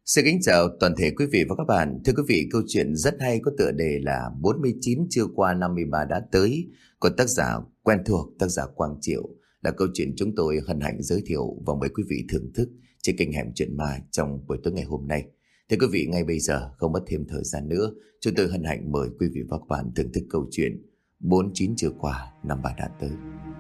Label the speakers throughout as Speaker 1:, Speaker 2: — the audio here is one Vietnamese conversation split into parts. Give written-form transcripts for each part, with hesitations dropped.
Speaker 1: Xin kính chào toàn thể quý vị và các bạn. Thưa quý vị, câu chuyện rất hay có tựa đề là 49 chưa qua 53 đã tới của tác giả quen thuộc, tác giả Quang Triệu, là câu chuyện chúng tôi hân hạnh giới thiệu và mời quý vị thưởng thức trên kênh Hẻm Chuyện Ma trong buổi tối ngày hôm nay. Thưa quý vị, ngay bây giờ không mất thêm thời gian nữa, chúng tôi hân hạnh mời quý vị và các bạn thưởng thức câu chuyện 49 chưa qua 53 đã tới.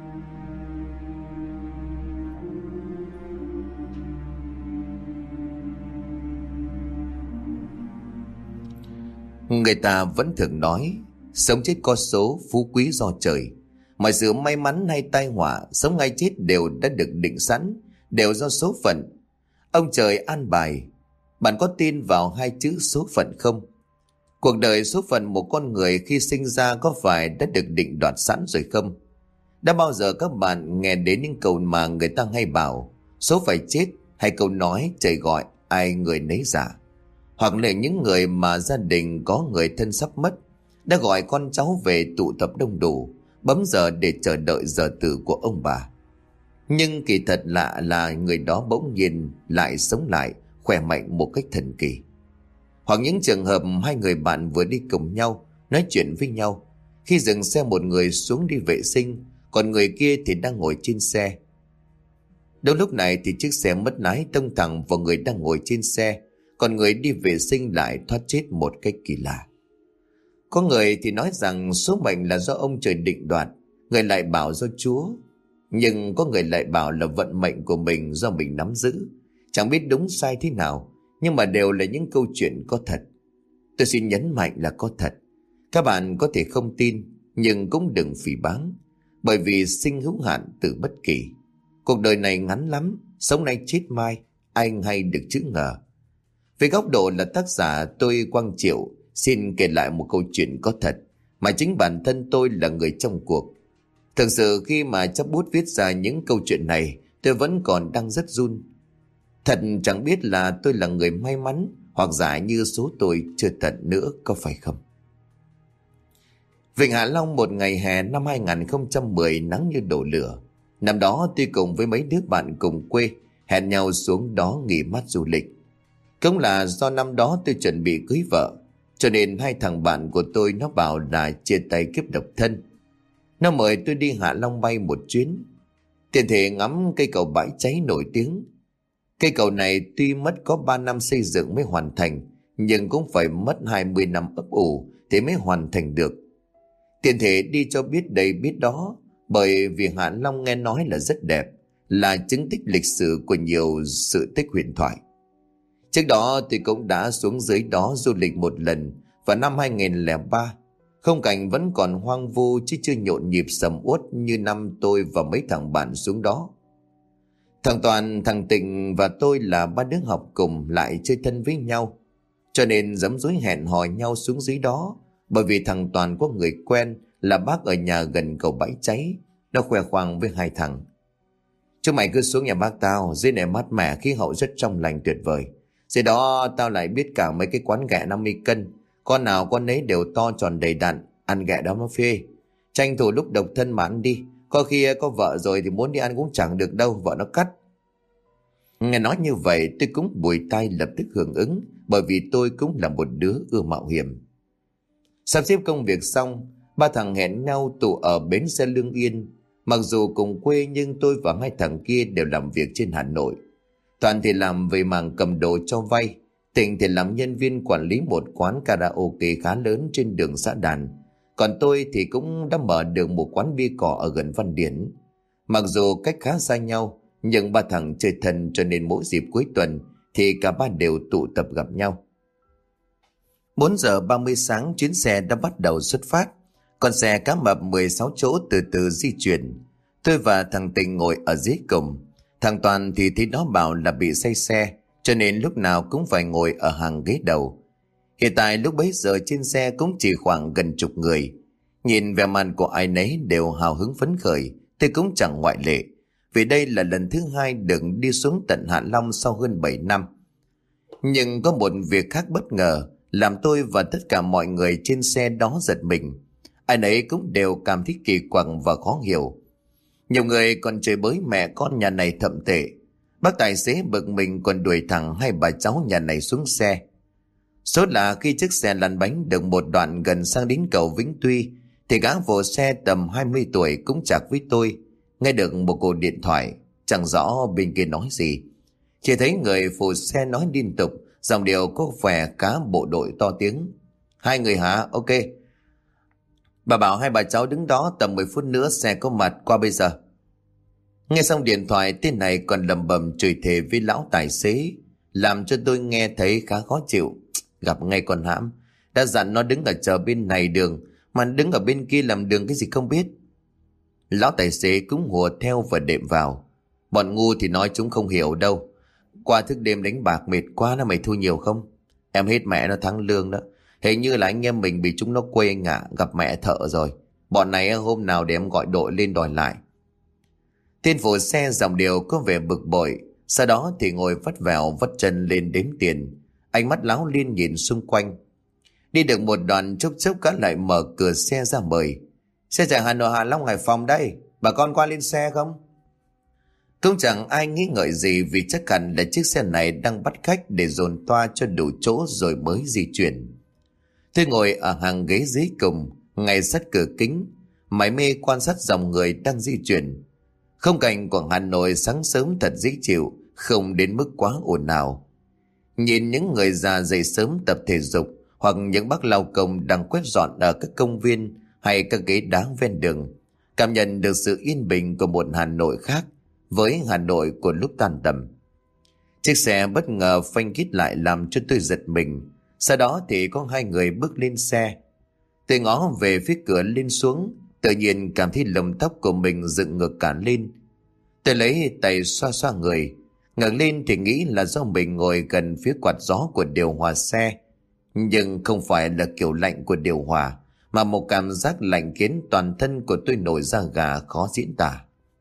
Speaker 1: Người ta vẫn thường nói sống chết có số, phú quý do trời. Mọi sự may mắn hay tai họa, sống hay chết đều đã được định sẵn, đều do số phận. Ông trời an bài. Bạn có tin vào hai chữ số phận không? Cuộc đời số phận một con người khi sinh ra có phải đã được định đoạt sẵn rồi không? Đã bao giờ các bạn nghe đến những câu mà người ta hay bảo số phải chết, hay câu nói trời gọi ai người nấy giả? Hoặc là những người mà gia đình có người thân sắp mất đã gọi con cháu về tụ tập đông đủ, bấm giờ để chờ đợi giờ tử của ông bà. Nhưng kỳ thật lạ là người đó bỗng nhiên lại sống lại, khỏe mạnh một cách thần kỳ. Hoặc những trường hợp hai người bạn vừa đi cùng nhau, nói chuyện với nhau, khi dừng xe một người xuống đi vệ sinh, còn người kia thì đang ngồi trên xe. Đâu lúc này thì chiếc xe mất lái tông thẳng vào người đang ngồi trên xe, còn người đi vệ sinh lại thoát chết một cách kỳ lạ. Có người thì nói rằng số mệnh là do ông trời định đoạt, người lại bảo do Chúa. Nhưng có người lại bảo là vận mệnh của mình do mình nắm giữ. Chẳng biết đúng sai thế nào, nhưng mà đều là những câu chuyện có thật. Tôi xin nhấn mạnh là có thật. Các bạn có thể không tin, nhưng cũng đừng phỉ báng, bởi vì sinh hữu hạn từ bất kỳ. Cuộc đời này ngắn lắm, sống nay chết mai, ai hay được chữ ngờ. Về góc độ là tác giả, tôi Quang Triệu xin kể lại một câu chuyện có thật mà chính bản thân tôi là người trong cuộc. Thực sự khi mà chấp bút viết ra những câu chuyện này, tôi vẫn còn đang rất run. Thật chẳng biết là tôi là người may mắn, hoặc giả như số tôi chưa tận nữa, có phải không? Vịnh Hạ Long một ngày hè năm 2010 nắng như đổ lửa. Năm đó tôi cùng với mấy đứa bạn cùng quê hẹn nhau xuống đó nghỉ mát du lịch. Cũng là do năm đó tôi chuẩn bị cưới vợ, cho nên hai thằng bạn của tôi nó bảo là chia tay kiếp độc thân. Nó mời tôi đi Hạ Long bay một chuyến, tiện thể ngắm cây cầu Bãi Cháy nổi tiếng. Cây cầu này tuy mất có 3 năm xây dựng mới hoàn thành, nhưng cũng phải mất 20 năm ấp ủ thì mới hoàn thành được. Tiện thể đi cho biết đây biết đó, bởi vì Hạ Long nghe nói là rất đẹp, là chứng tích lịch sử của nhiều sự tích huyền thoại. Trước đó tôi cũng đã xuống dưới đó du lịch một lần vào năm 2003. Không cảnh vẫn còn hoang vu chứ chưa nhộn nhịp sầm uất như năm tôi và mấy thằng bạn xuống đó. Thằng Toàn, thằng Tịnh và tôi là ba đứa học cùng lại chơi thân với nhau, cho nên giấm dúi hẹn hò nhau xuống dưới đó. Bởi vì thằng Toàn có người quen là bác ở nhà gần cầu Bãi Cháy. Nó khoe khoang với hai thằng: chúng mày cứ xuống nhà bác tao, dưới này mát mẻ, khí hậu rất trong lành tuyệt vời. Dưới đó tao lại biết cả mấy cái quán ghẹ 50 cân, con nào con nấy đều to tròn đầy đặn, ăn ghẹ đó nó phê. Tranh thủ lúc độc thân mà ăn đi, có khi có vợ rồi thì muốn đi ăn cũng chẳng được đâu, vợ nó cắt. Nghe nói như vậy tôi cũng bùi tai lập tức hưởng ứng, bởi vì tôi cũng là một đứa ưa mạo hiểm. Sắp xếp công việc xong, ba thằng hẹn nhau tụ ở bến xe Lương Yên. Mặc dù cùng quê nhưng tôi và hai thằng kia đều làm việc trên Hà Nội. Toàn thì làm về mảng cầm đồ cho vay, Tịnh thì làm nhân viên quản lý một quán karaoke khá lớn trên đường Xã Đàn. Còn tôi thì cũng đã mở được một quán bia cỏ ở gần Văn Điển. Mặc dù cách khá xa nhau, nhưng ba thằng chơi thân, cho nên mỗi dịp cuối tuần thì cả ba đều tụ tập gặp nhau. 4 giờ 30 sáng chuyến xe đã bắt đầu xuất phát. Con xe cá mập 16 chỗ từ từ di chuyển. Tôi và thằng Tịnh ngồi ở dưới cùng. Thằng Toàn thì thấy nó bảo là bị say xe, cho nên lúc nào cũng phải ngồi ở hàng ghế đầu. Hiện tại lúc bấy giờ trên xe cũng chỉ khoảng gần chục người. Nhìn vẻ mặt của ai nấy đều hào hứng phấn khởi, tôi cũng chẳng ngoại lệ, vì đây là lần thứ hai được đi xuống tận Hạ Long sau hơn 7 năm. Nhưng có một việc khác bất ngờ làm tôi và tất cả mọi người trên xe đó giật mình. Ai nấy cũng đều cảm thấy kỳ quặc và khó hiểu. Nhiều người còn chửi bới mẹ con nhà này thậm tệ. Bác tài xế bực mình còn đuổi thẳng hai bà cháu nhà này xuống xe. Sốt là khi chiếc xe lăn bánh được một đoạn gần sang đến cầu Vĩnh Tuy thì gã phụ xe tầm 20 tuổi cũng chạc với tôi, nghe được một cuộc điện thoại. Chẳng rõ bên kia nói gì, chỉ thấy người phụ xe nói liên tục, giọng điệu có vẻ cá bộ đội to tiếng. Hai người hả? Ok. Bà bảo hai bà cháu đứng đó, tầm 10 phút nữa xe có mặt qua bây giờ. Nghe xong điện thoại, tên này còn lẩm bẩm chửi thề với lão tài xế, làm cho tôi nghe thấy khá khó chịu. Gặp ngay con hãm, đã dặn nó đứng ở chờ bên này đường, mà đứng ở bên kia làm đường cái gì không biết. Lão tài xế cũng hùa theo và đệm vào. Bọn ngu thì nói chúng không hiểu đâu. Qua thức đêm đánh bạc mệt quá, nó mày thu nhiều không? Em hết mẹ nó tháng lương đó. Hình như là anh em mình bị chúng nó quê anh ạ, gặp mẹ thợ rồi. Bọn này hôm nào để em gọi đội lên đòi lại. Tên phụ xe giọng điệu có vẻ bực bội, sau đó thì ngồi vắt vẻo vắt chân lên đếm tiền. Ánh mắt láo liên nhìn xung quanh. Đi được một đoạn chốc chốc gã lại mở cửa xe ra mời. Xe chạy Hà Nội Hạ Long Hải Phòng đây, bà con qua lên xe không? Cũng chẳng ai nghĩ ngợi gì, vì chắc hẳn là chiếc xe này đang bắt khách để dồn toa cho đủ chỗ rồi mới di chuyển. Tôi ngồi ở hàng ghế dưới cùng, ngay sát cửa kính, mải mê quan sát dòng người đang di chuyển. Khung cảnh của Hà Nội sáng sớm thật dễ chịu, không đến mức quá ồn ào. Nhìn những người già dậy sớm tập thể dục, hoặc những bác lao công đang quét dọn ở các công viên hay các ghế đá ven đường, cảm nhận được sự yên bình của một Hà Nội khác với Hà Nội của lúc tan tầm. Chiếc xe bất ngờ phanh kít lại làm cho tôi giật mình. Sau đó thì có hai người bước lên xe. Tôi ngó về phía cửa lên xuống, tự nhiên cảm thấy lông tóc của mình dựng ngược cả lên. Tôi lấy tay xoa xoa người, ngẩng lên thì nghĩ là do mình ngồi gần phía quạt gió của điều hòa xe. Nhưng không phải là kiểu lạnh của điều hòa, mà một cảm giác lạnh khiến toàn thân của tôi nổi da gà khó diễn tả.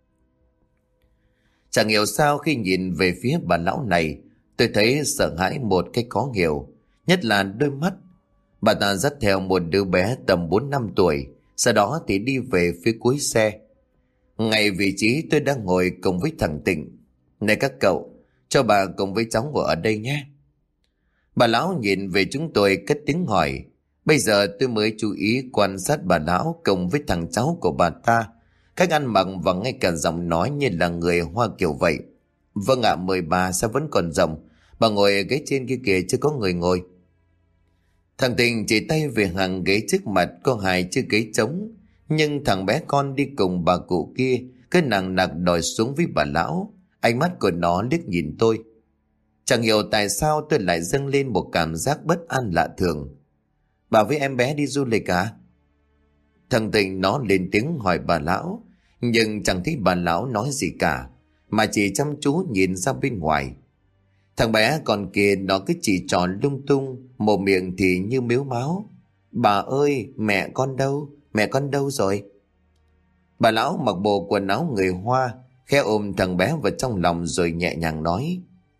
Speaker 1: Chẳng hiểu sao khi nhìn về phía bà lão này, tôi thấy sợ hãi một cách khó hiểu, nhất là đôi mắt. Bà ta dắt theo một đứa bé tầm 4-5 tuổi, sau đó thì đi về phía cuối xe. Ngay vị trí tôi đang ngồi cùng với thằng Tịnh. Này các cậu, cho bà cùng với cháu ngồi ở đây nhé. Bà lão nhìn về chúng tôi cất tiếng hỏi. Bây giờ tôi mới chú ý quan sát bà lão cùng với thằng cháu của bà ta. Cách ăn mặc và ngay cả giọng nói như là người Hoa kiểu vậy. Vâng ạ, mời bà, sao vẫn còn rộng. Bà ngồi ghế trên kia kìa, chứ có người ngồi. Thằng Tình chỉ tay về hàng ghế trước mặt có hai chiếc ghế trống. Nhưng thằng bé con đi cùng bà cụ kia cứ nằng nặc đòi xuống với bà lão. Ánh mắt của nó liếc nhìn tôi. Chẳng hiểu tại sao tôi lại dâng lên một cảm giác bất an lạ thường. Bà với em bé đi du lịch à? Thằng Tình nó lên tiếng hỏi bà lão, nhưng chẳng thấy bà lão nói gì cả, mà chỉ chăm chú nhìn ra bên ngoài. Thằng bé còn kia nó cứ chỉ trò lung tung, mồm miệng thì như mếu máo. Bà ơi, mẹ con đâu rồi? Bà lão mặc bộ quần áo người Hoa, khẽ ôm thằng bé vào trong lòng rồi nhẹ nhàng nói.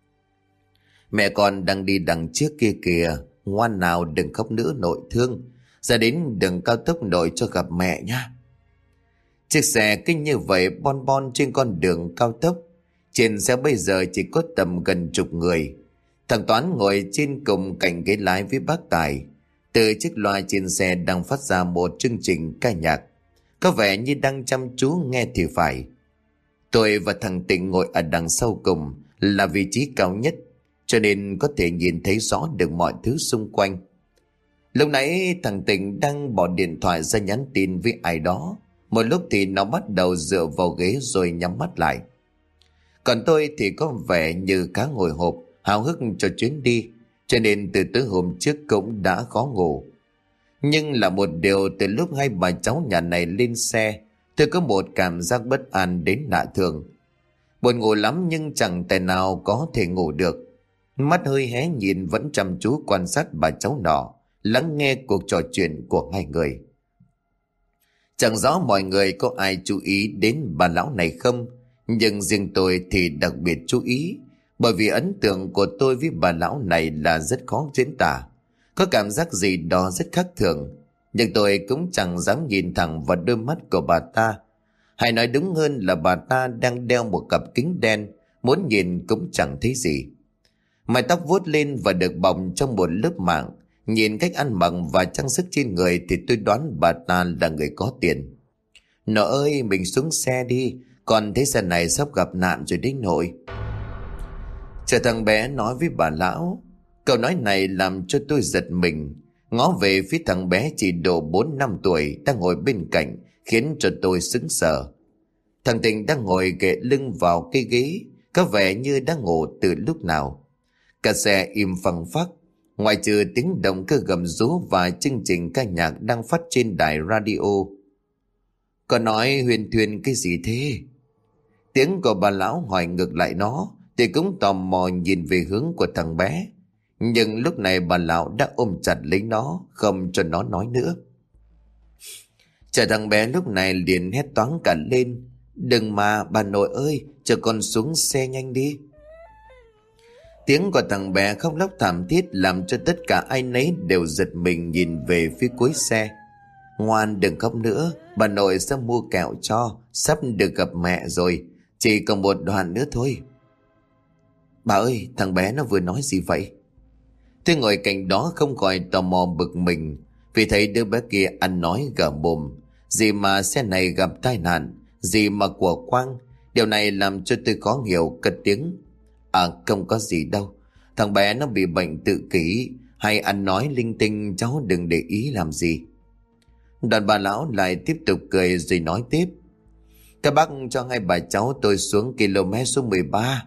Speaker 1: Mẹ con đang đi đằng trước kia kìa, ngoan nào đừng khóc nữa nội thương, ra đến đường cao tốc nội cho gặp mẹ nhá. Chiếc xe kinh như vậy bon bon trên con đường cao tốc. Trên xe bây giờ chỉ có tầm gần chục người. Thằng Toán ngồi trên cùng cạnh ghế lái với bác Tài. Từ chiếc loa trên xe đang phát ra một chương trình ca nhạc, có vẻ như đang chăm chú nghe thì phải. Tôi và thằng Tịnh ngồi ở đằng sau cùng, là vị trí cao nhất, cho nên có thể nhìn thấy rõ được mọi thứ xung quanh. Lúc nãy thằng Tịnh đang bỏ điện thoại ra nhắn tin với ai đó. Một lúc thì nó bắt đầu dựa vào ghế rồi nhắm mắt lại. Còn tôi thì có vẻ như cá ngồi hộp, háo hức cho chuyến đi, cho nên từ tối hôm trước cũng đã khó ngủ. Nhưng là một điều, từ lúc hai bà cháu nhà này lên xe, tôi có một cảm giác bất an đến lạ thường. Buồn ngủ lắm nhưng chẳng tài nào có thể ngủ được. Mắt hơi hé nhìn vẫn chăm chú quan sát bà cháu nọ, lắng nghe cuộc trò chuyện của hai người. Chẳng rõ mọi người có ai chú ý đến bà lão này không, nhưng riêng tôi thì đặc biệt chú ý, bởi vì ấn tượng của tôi với bà lão này là rất khó diễn tả. Có cảm giác gì đó rất khác thường, nhưng tôi cũng chẳng dám nhìn thẳng vào đôi mắt của bà ta. Hay nói đúng hơn là bà ta đang đeo một cặp kính đen muốn nhìn cũng chẳng thấy gì. Mái tóc vuốt lên và được bọc trong một lớp mảng. Nhìn cách ăn mặc và trang sức trên người thì tôi đoán bà ta là người có tiền. Nội ơi, mình xuống xe đi, con thấy xe này sắp gặp nạn rồi đấy nội. Chờ thằng bé nói với bà lão. Câu nói này làm cho tôi giật mình. Ngó về phía thằng bé chỉ độ 4-5 tuổi đang ngồi bên cạnh, khiến cho tôi sững sờ. Thằng Tình đang ngồi ghệ lưng vào cái ghế, có vẻ như đang ngủ từ lúc nào. Cả xe im phăng phắc, ngoại trừ tiếng động cơ gầm rú và chương trình ca nhạc đang phát trên đài radio. Có nói huyền thuyền cái gì thế? Tiếng của bà lão hỏi ngược lại nó, thì cũng tò mò nhìn về hướng của thằng bé. Nhưng lúc này bà lão đã ôm chặt lấy nó, không cho nó nói nữa. Chờ thằng bé lúc này liền hét toáng cả lên. Đừng mà bà nội ơi, cho con xuống xe nhanh đi. Tiếng của thằng bé khóc lóc thảm thiết làm cho tất cả ai nấy đều giật mình nhìn về phía cuối xe. Ngoan đừng khóc nữa, bà nội sẽ mua kẹo cho, sắp được gặp mẹ rồi, chỉ còn một đoạn nữa thôi. Bà ơi, thằng bé nó vừa nói gì vậy? Tôi ngồi cạnh đó không khỏi tò mò bực mình, vì thấy đứa bé kia ăn nói gở mồm. Gì mà xe này gặp tai nạn, gì mà của quang. Điều này làm cho tôi khó hiểu, cất tiếng. Không có gì đâu, thằng bé nó bị bệnh tự kỷ, hay ăn nói linh tinh, cháu đừng để ý làm gì. Đoàn bà lão lại tiếp tục cười rồi nói tiếp. Các bác cho hai bà cháu tôi xuống km số 13.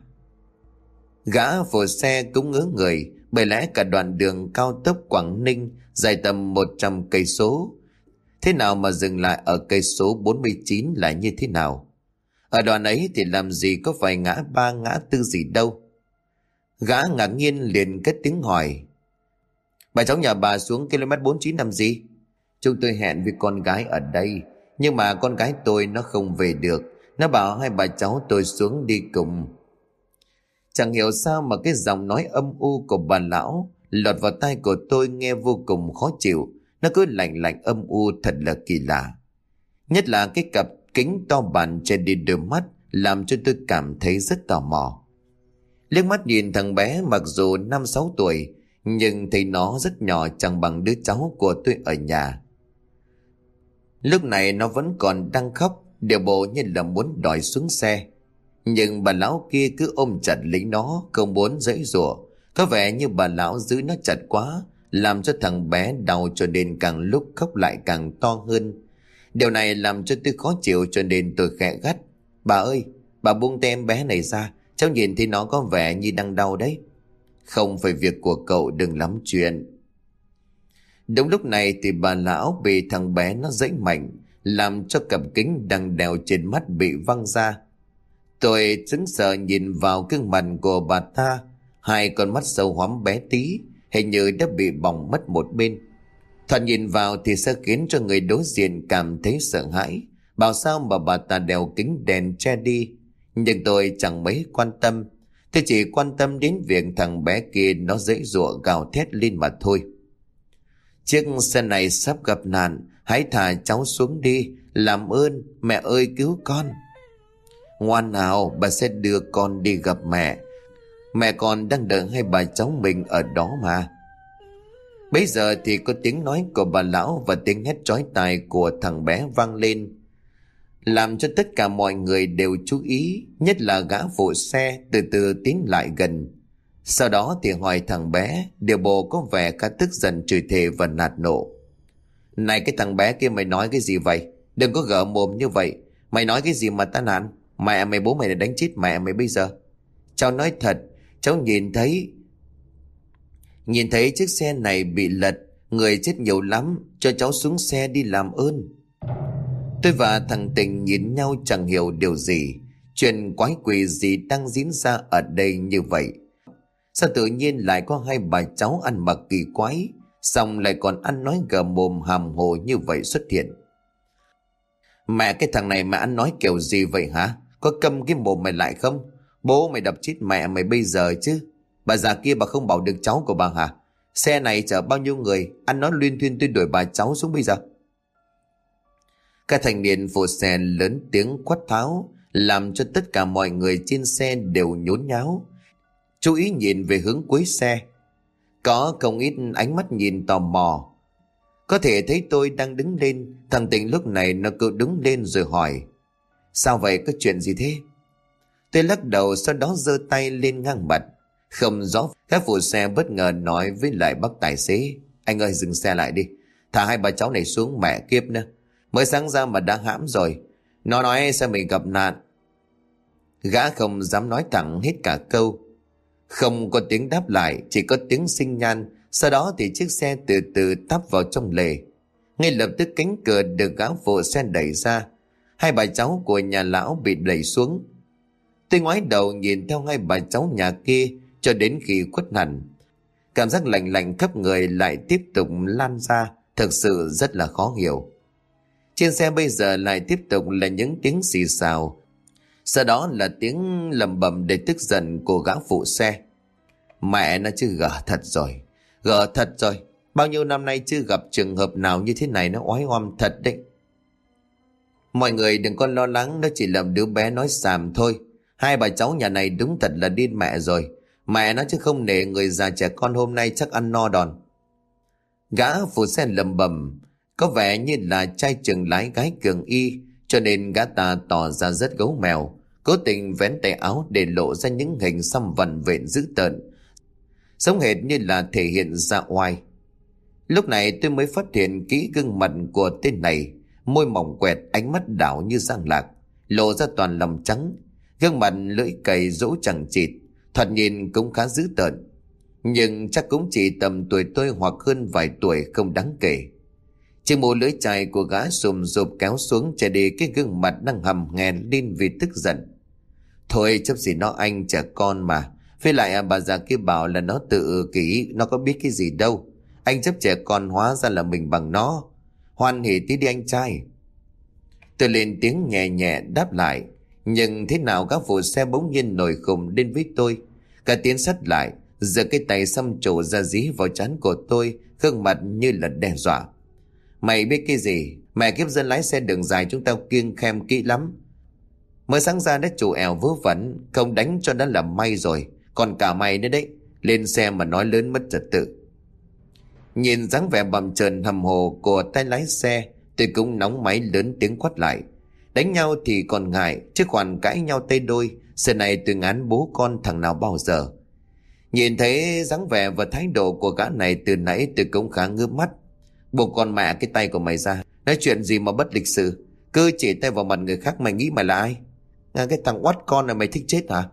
Speaker 1: Gã phụ xe cũng ngớ người, bởi lẽ cả đoạn đường cao tốc Quảng Ninh dài tầm 100 cây số. Thế nào mà dừng lại ở cây số 49 là như thế nào? Ở đoạn ấy thì làm gì có phải ngã ba ngã tư gì đâu. Gã ngạc nhiên liền cất tiếng hỏi. Bà cháu nhà bà xuống km 49 làm gì? Chúng tôi hẹn với con gái ở đây, nhưng mà con gái tôi nó không về được. Nó bảo hai bà cháu tôi xuống đi cùng. Chẳng hiểu sao mà cái giọng nói âm u của bà lão lọt vào tai của tôi nghe vô cùng khó chịu. Nó cứ lạnh lạnh âm u thật là kỳ lạ. Nhất là cái cặp kính to bản che đi đôi mắt làm cho tôi cảm thấy rất tò mò. Liếc mắt nhìn thằng bé mặc dù 5-6 tuổi, nhưng thấy nó rất nhỏ, chẳng bằng đứa cháu của tôi ở nhà. Lúc này nó vẫn còn đang khóc, điệu bộ như là muốn đòi xuống xe. Nhưng bà lão kia cứ ôm chặt lấy nó, không muốn giãy giụa. Có vẻ như bà lão giữ nó chặt quá, làm cho thằng bé đau, cho nên càng lúc khóc lại càng to hơn. Điều này làm cho tôi khó chịu, cho nên tôi khẽ gắt. Bà ơi, bà buông tay em bé này ra, cháu nhìn thấy nó có vẻ như đang đau đấy. Không phải việc của cậu, đừng lắm chuyện. Đúng lúc này thì bà lão bị thằng bé nó giãy mạnh, làm cho cặp kính đang đeo trên mắt bị văng ra. Tôi sững sờ nhìn vào gương mặt của bà ta, hai con mắt sâu hoắm bé tí, hình như đã bị bỏng mất một bên. Thoạt nhìn vào thì sẽ khiến cho người đối diện cảm thấy sợ hãi. Bảo sao mà bà ta đeo kính đèn che đi. Nhưng tôi chẳng mấy quan tâm. Tôi chỉ quan tâm đến việc thằng bé kia nó giãy giụa gào thét lên mà thôi. Chiếc xe này sắp gặp nạn, hãy thả cháu xuống đi, làm ơn, mẹ ơi cứu con. Ngoan nào, bà sẽ đưa con đi gặp mẹ. Mẹ con đang đợi hai bà cháu mình ở đó mà. Bây giờ thì có tiếng nói của bà lão và tiếng hét chói tai của thằng bé vang lên, làm cho tất cả mọi người đều chú ý, nhất là gã phụ xe từ từ tiến lại gần. Sau đó thì hỏi thằng bé, điều bộ có vẻ khá tức giận, chửi thề và nạt nộ. Này cái thằng bé kia, mày nói cái gì vậy? Đừng có gở mồm như vậy. Mày nói cái gì mà ta nạn? Mẹ mày bố mày đã đánh chết mẹ mày bây giờ. Cháu nói thật, cháu nhìn thấy chiếc xe này bị lật, người chết nhiều lắm, cho cháu xuống xe đi làm ơn. Tôi và thằng Tình nhìn nhau chẳng hiểu điều gì. Chuyện quái quỷ gì đang diễn ra ở đây như vậy? Sao tự nhiên lại có hai bà cháu ăn mặc kỳ quái, xong lại còn ăn nói gờ mồm hàm hồ như vậy xuất hiện? Mẹ, cái thằng này mà ăn nói kiểu gì vậy hả? Có câm cái mồm mày lại không? Bố mày đập chết mẹ mày bây giờ chứ. Bà già kia bà không bảo được cháu của bà hả? Xe này chở bao nhiêu người, ăn nói luyên thuyên, tôi đuổi bà cháu xuống bây giờ. Các thanh niên phụ xe lớn tiếng quát tháo, làm cho tất cả mọi người trên xe đều nhốn nháo, chú ý nhìn về hướng cuối xe. Có không ít ánh mắt nhìn tò mò. Có thể thấy tôi đang đứng lên, thằng Tịnh lúc này nó cứ đứng lên rồi hỏi: sao vậy, có chuyện gì thế? Tôi lắc đầu, sau đó giơ tay lên ngang mặt. Không rõ các phụ xe bất ngờ nói với lại bác tài xế: anh ơi, dừng xe lại đi, thả hai bà cháu này xuống, mẹ kiếp nữa, mới sáng ra mà đã hãm rồi. Nó nói xe mình gặp nạn. Gã không dám nói thẳng hết cả câu. Không có tiếng đáp lại, chỉ có tiếng xinh nhan. Sau đó thì chiếc xe từ từ tắp vào trong lề. Ngay lập tức cánh cửa được gã phụ xe đẩy ra. Hai bà cháu của nhà lão bị đẩy xuống. Tôi ngoái đầu nhìn theo hai bà cháu nhà kia cho đến khi khuất hẳn. Cảm giác lạnh lạnh khắp người lại tiếp tục lan ra, thực sự rất là khó hiểu. Trên xe bây giờ lại tiếp tục là những tiếng xì xào, sau đó là tiếng lầm bầm đầy tức giận của gã phụ xe. Mẹ nó chứ, gở thật rồi, gở thật rồi. Bao nhiêu năm nay chưa gặp trường hợp nào như thế này, nó oái oăm thật đấy. Mọi người đừng có lo lắng, nó chỉ là đứa bé nói xàm thôi. Hai bà cháu nhà này đúng thật là điên mẹ rồi. Mẹ nó chứ không nể người già trẻ con hôm nay chắc ăn no đòn. Gã phụ xe lầm bầm, có vẻ như là trai trường lái gái cường y, cho nên gã ta tỏ ra rất gấu mèo, cố tình vén tay áo để lộ ra những hình xăm vằn vện dữ tợn, giống hệt như là thể hiện dạ oai. Lúc này tôi mới phát hiện kỹ gương mặt của tên này, môi mỏng quẹt, ánh mắt đảo như giang lạc, lộ ra toàn lòng trắng, gương mặt lưỡi cày rỗ chẳng chịt, thoạt nhìn cũng khá dữ tợn, nhưng chắc cũng chỉ tầm tuổi tôi hoặc hơn vài tuổi, không đáng kể. Chiếc mũ lưỡi chai của gã sùm rụp kéo xuống che đi cái gương mặt đang hầm hèn lên vì tức giận. Thôi chấp gì nó, anh trẻ con mà. Với lại bà già kia bảo là nó tự kỷ, nó có biết cái gì đâu. Anh chấp trẻ con hóa ra là mình bằng nó. Hoan hỉ tí đi anh trai. Tôi lên tiếng nhẹ nhẹ đáp lại. Nhưng thế nào các phụ xe bỗng nhiên nổi khùng đến với tôi. Cả tiến sát lại, giơ cái tay xăm trổ ra dí vào trán của tôi, gương mặt như là đe dọa. Mày biết cái gì? Mẹ kiếp dân lái xe đường dài chúng tao kiêng khem kỹ lắm. Mới sáng ra đã chủ ẻo vớ vẩn, không đánh cho đã là may rồi. Còn cả mày nữa đấy, lên xe mà nói lớn mất trật tự. Nhìn dáng vẻ bầm trợn hầm hồ của tay lái xe, tôi cũng nóng máy lớn tiếng quát lại. Đánh nhau thì còn ngại, chứ còn cãi nhau tay đôi, giờ này tôi ngán bố con thằng nào bao giờ. Nhìn thấy dáng vẻ và thái độ của gã này từ nãy tôi cũng khá ngước mắt. Buộc con mẹ cái tay của mày ra. Nói chuyện gì mà bất lịch sự, cứ chỉ tay vào mặt người khác, mày nghĩ mày là ai? Cái thằng oắt con này mày thích chết hả?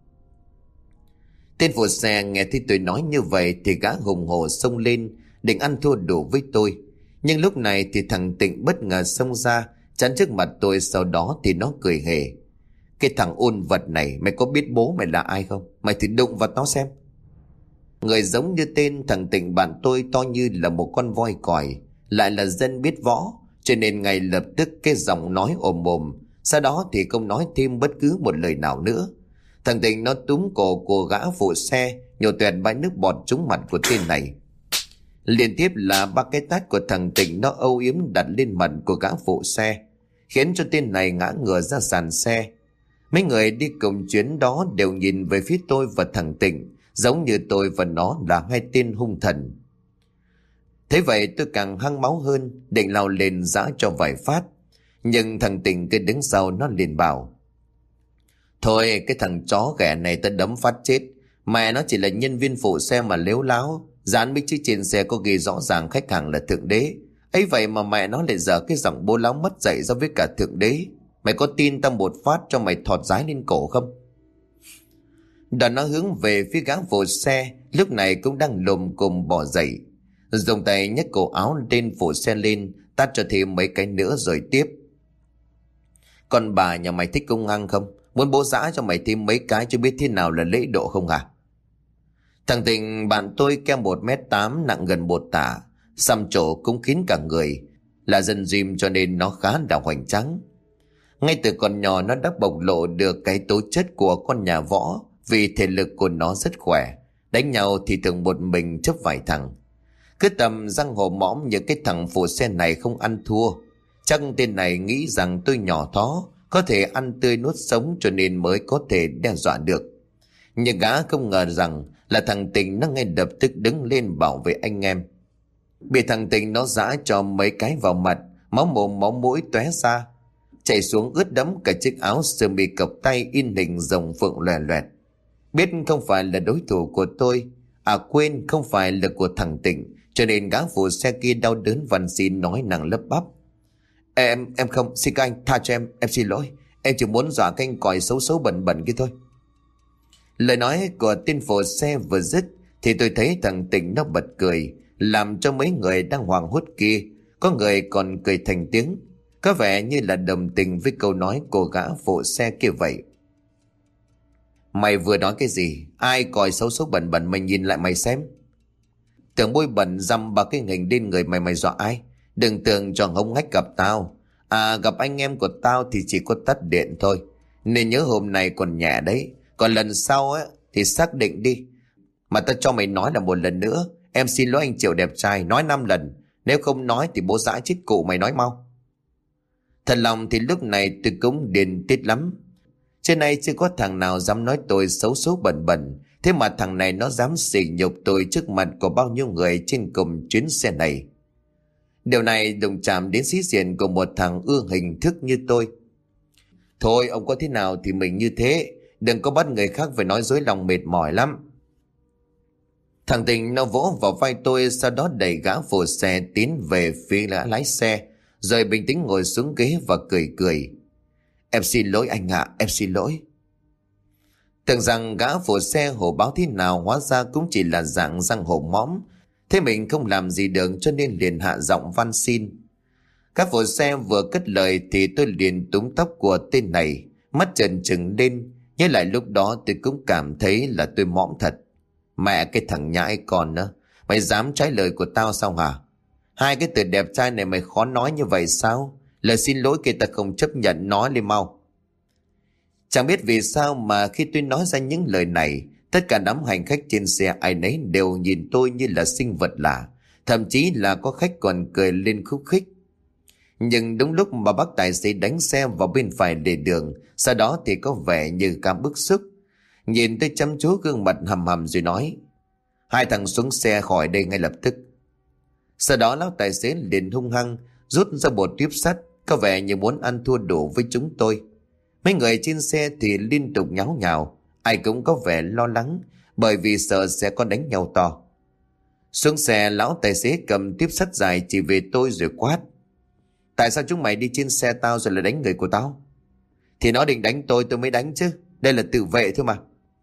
Speaker 1: Tên phụ xe nghe thấy tôi nói như vậy thì gã hùng hổ xông lên, định ăn thua đủ với tôi. Nhưng lúc này thì thằng Tịnh bất ngờ xông ra, chắn trước mặt tôi, sau đó thì nó cười hề. Cái thằng ôn vật này, mày có biết bố mày là ai không? Mày thì đụng vào nó xem. Người giống như tên thằng Tịnh bạn tôi to như là một con voi còi, lại là dân biết võ, cho nên ngay lập tức cái giọng nói ồm ồm. Sau đó thì không nói thêm bất cứ một lời nào nữa. Thằng Tịnh nó túm cổ của gã phụ xe, nhổ toẹt bãi nước bọt trúng mặt của tên này. Liên tiếp là ba cái tát của thằng Tịnh nó âu yếm đặt lên mặt của gã phụ xe, khiến cho tên này ngã ngửa ra sàn xe. Mấy người đi cùng chuyến đó đều nhìn về phía tôi và thằng Tịnh, giống như tôi và nó là hai tên hung thần. Thế vậy tôi càng hăng máu hơn, định lao lên giã cho vài phát. Nhưng thằng Tịnh cứ đứng sau nó liền bảo: thôi cái thằng chó ghẻ này ta đấm phát chết. Mẹ nó chỉ là nhân viên phụ xe mà lếu láo, dán bích chữ trên xe có ghi rõ ràng khách hàng là thượng đế. Ấy vậy mà mẹ nó lại dở cái giọng bố láo mất dạy ra với cả thượng đế. Mày có tin tao một phát cho mày thọt dái lên cổ không? Đoàn nó hướng về phía gã phụ xe, lúc này cũng đang lồm cồm bỏ dậy, dùng tay nhấc cổ áo trên phụ xe lên, tát cho thêm mấy cái nữa rồi tiếp: con bà nhà mày thích công ăn không? Muốn bố giã cho mày thêm mấy cái chứ biết thế nào là lễ độ không hả? Thằng Tình bạn tôi keo 1m8, nặng gần 1 tạ, xăm trổ cũng kín cả người, là dân gym cho nên nó khá là hoành tráng. Ngay từ còn nhỏ nó đã bộc lộ được cái tố chất của con nhà võ, vì thể lực của nó rất khỏe, đánh nhau thì thường một mình chấp vài thằng. Cứ tầm răng hổ mõm như cái thằng phụ xe này không ăn thua. Chắc tên này nghĩ rằng tôi nhỏ thó, có thể ăn tươi nuốt sống cho nên mới có thể đe dọa được. Nhưng gã không ngờ rằng là thằng Tình nó ngay lập tức đứng lên bảo vệ anh em. Bị thằng Tình nó giã cho mấy cái vào mặt, máu mồm máu mũi tóe ra, chảy xuống ướt đẫm cả chiếc áo sơ mi cộc tay in hình rồng phượng loè loẹt. Biết không phải là đối thủ của tôi, quên không phải là của thằng Tình, cho nên gã phụ xe kia đau đớn van xin nói năng lấp bắp. Em không, xin các anh tha cho em xin lỗi, em chỉ muốn dọa cái anh còi xấu xấu bẩn bẩn kia thôi. Lời nói của tên phụ xe vừa dứt thì tôi thấy thằng Tình nó bật cười, làm cho mấy người đang hoảng hốt kia, có người còn cười thành tiếng, có vẻ như là đồng tình với câu nói của gã phụ xe kia vậy. Mày vừa nói cái gì? Ai còi xấu xấu bẩn bẩn, mày nhìn lại mày xem. Tưởng bôi bẩn dăm ba cái hình lên người mày, mày dọa ai? Đừng tưởng cho hống hách gặp tao. Gặp anh em của tao thì chỉ có tắt điện thôi, nên nhớ hôm nay còn nhẹ đấy. Còn lần sau á thì xác định đi. Mà tao cho mày nói là một lần nữa. Em xin lỗi anh Triệu đẹp trai, nói 5 lần. Nếu không nói thì bố dã chết cụ mày, nói mau. Thật lòng thì lúc này tôi cũng điên tiết lắm. Trên này chưa có thằng nào dám nói tôi xấu xấu bẩn bẩn, thế mà thằng này nó dám sỉ nhục tôi trước mặt của bao nhiêu người trên cùng chuyến xe này. Điều này đụng chạm đến sĩ diện của một thằng ưa hình thức như tôi. Thôi ông có thế nào thì mình như thế, đừng có bắt người khác phải nói dối lòng, mệt mỏi lắm. Thằng Tình nó vỗ vào vai tôi, sau đó đẩy gã phụ xe tiến về phía lái xe, rồi bình tĩnh ngồi xuống ghế và cười cười. Em xin lỗi anh ạ, em xin lỗi. Tưởng rằng gã phụ xe hổ báo thế nào, hóa ra cũng chỉ là dạng răng hổ mõm. Thế mình không làm gì được cho nên liền hạ giọng van xin. Các phụ xe vừa cất lời thì tôi liền túm tóc của tên này, mắt trợn trừng lên. Nhớ lại lúc đó tôi cũng cảm thấy là tôi mõm thật. Mẹ cái thằng nhãi con nữa, mày dám trái lời của tao sao hả? Hai cái từ đẹp trai này mày khó nói như vậy sao? Lời xin lỗi kia ta không chấp nhận, nói lên mau. Chẳng biết vì sao mà khi tôi nói ra những lời này, tất cả đám hành khách trên xe ai nấy đều nhìn tôi như là sinh vật lạ. Thậm chí là có khách còn cười lên khúc khích. Nhưng đúng lúc mà bác tài xế đánh xe vào bên phải lề đường, sau đó thì có vẻ như cảm bức xúc. Nhìn tôi chăm chú gương mặt hầm hầm rồi nói: Hai thằng xuống xe khỏi đây ngay lập tức. Sau đó lão tài xế liền hung hăng rút ra một tuyếp sắt, có vẻ như muốn ăn thua đủ với chúng tôi. Mấy người trên xe thì liên tục nháo nhào, ai cũng có vẻ lo lắng bởi vì sợ sẽ có đánh nhau to. Xuống xe, lão tài xế cầm tuyếp sắt dài chỉ về tôi rồi quát: Tại sao chúng mày đi trên xe tao rồi lại đánh người của tao? Thì nó định đánh tôi mới đánh chứ, đây là tự vệ thôi mà.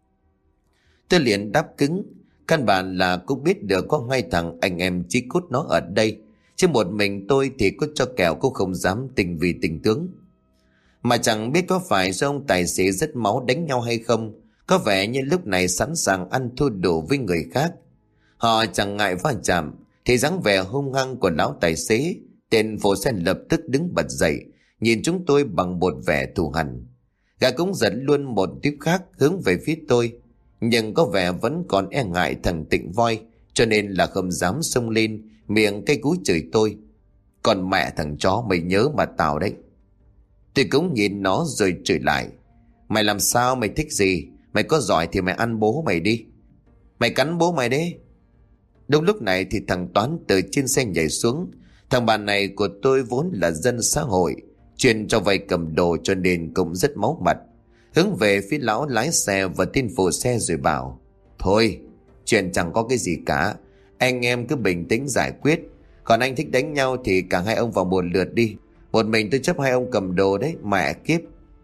Speaker 1: Tôi liền đáp cứng, căn bản là cũng biết được có hai thằng anh em chí cút nó ở đây, chứ một mình tôi thì có cho kèo cũng không dám tình vì tình tướng. Mà chẳng biết có phải do ông tài xế rất máu đánh nhau hay không, có vẻ như lúc này sẵn sàng ăn thua đủ với người khác. Họ chẳng ngại va chạm, thì dáng vẻ hung hăng của lão tài xế, tên phụ xe lập tức đứng bật dậy, nhìn chúng tôi bằng một vẻ thù hằn. Gã cũng giật luôn một tiếp khác hướng về phía tôi, nhưng có vẻ vẫn còn e ngại thằng Tịnh voi, cho nên là không dám xông lên, miệng cây cú chửi tôi: Còn mẹ thằng chó, mày nhớ mà tao đấy. Tôi cũng nhìn nó rồi chửi lại: Mày làm sao, mày thích gì? Mày có giỏi thì mày ăn bố mày đi, mày cắn bố mày đi. Đúng lúc này thì thằng Toán từ trên xe nhảy xuống. Thằng bạn này của tôi vốn là dân xã hội, chuyên cho vay cầm đồ, cho nên cũng rất máu mặt, hướng về phía lão lái xe và tên phụ xe rồi bảo: Thôi, chuyện chẳng có cái gì cả, anh em cứ bình tĩnh giải quyết. Còn anh thích đánh nhau thì cả hai ông vào một lượt đi, một mình tôi chấp hai ông cầm đồ đấy, mẹ kiếp.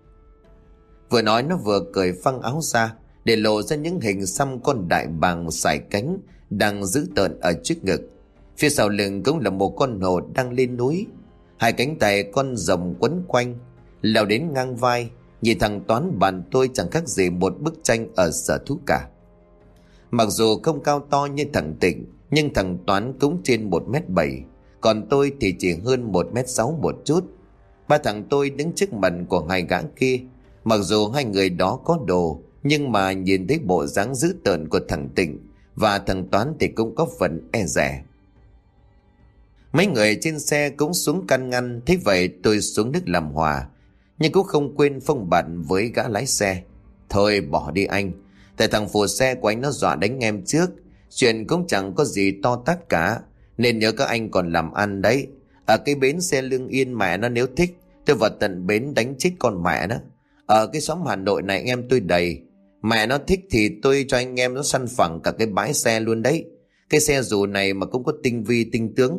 Speaker 1: Vừa nói nó vừa cởi phăng áo ra, để lộ ra những hình xăm con đại bàng sải cánh đang giữ tợn ở trước ngực. Phía sau lưng cũng là một con hổ đang lên núi, hai cánh tay con rồng quấn quanh, leo đến ngang vai. Nhìn thằng Toán bạn tôi chẳng khác gì một bức tranh ở sở thú cả. Mặc dù không cao to như thằng Tịnh, nhưng thằng Toán cũng trên 1m7, còn tôi thì chỉ hơn 1m6 một chút. Ba thằng tôi đứng trước mặt của hai gã kia. Mặc dù hai người đó có đồ, nhưng mà nhìn thấy bộ dáng dữ tợn của thằng Tịnh và thằng Toán thì cũng có phần e dè. Mấy người trên xe cũng xuống can ngăn, thế vậy tôi xuống nước làm hòa. nhưng cũng không quên phông bạt với gã lái xe. Thôi bỏ đi anh, tại thằng phù xe của anh nó dọa đánh em trước. Chuyện cũng chẳng có gì to tát cả, nên nhớ các anh còn làm ăn đấy. Ở cái bến xe Lương Yên mẹ nó nếu thích, tôi vào tận bến đánh chết con mẹ nó. Ở cái xóm Hà Nội này anh em tôi đầy. Mẹ nó thích thì tôi cho anh em nó săn phẳng cả cái bãi xe luôn đấy. Cái xe dù này mà cũng có tinh vi tinh tướng.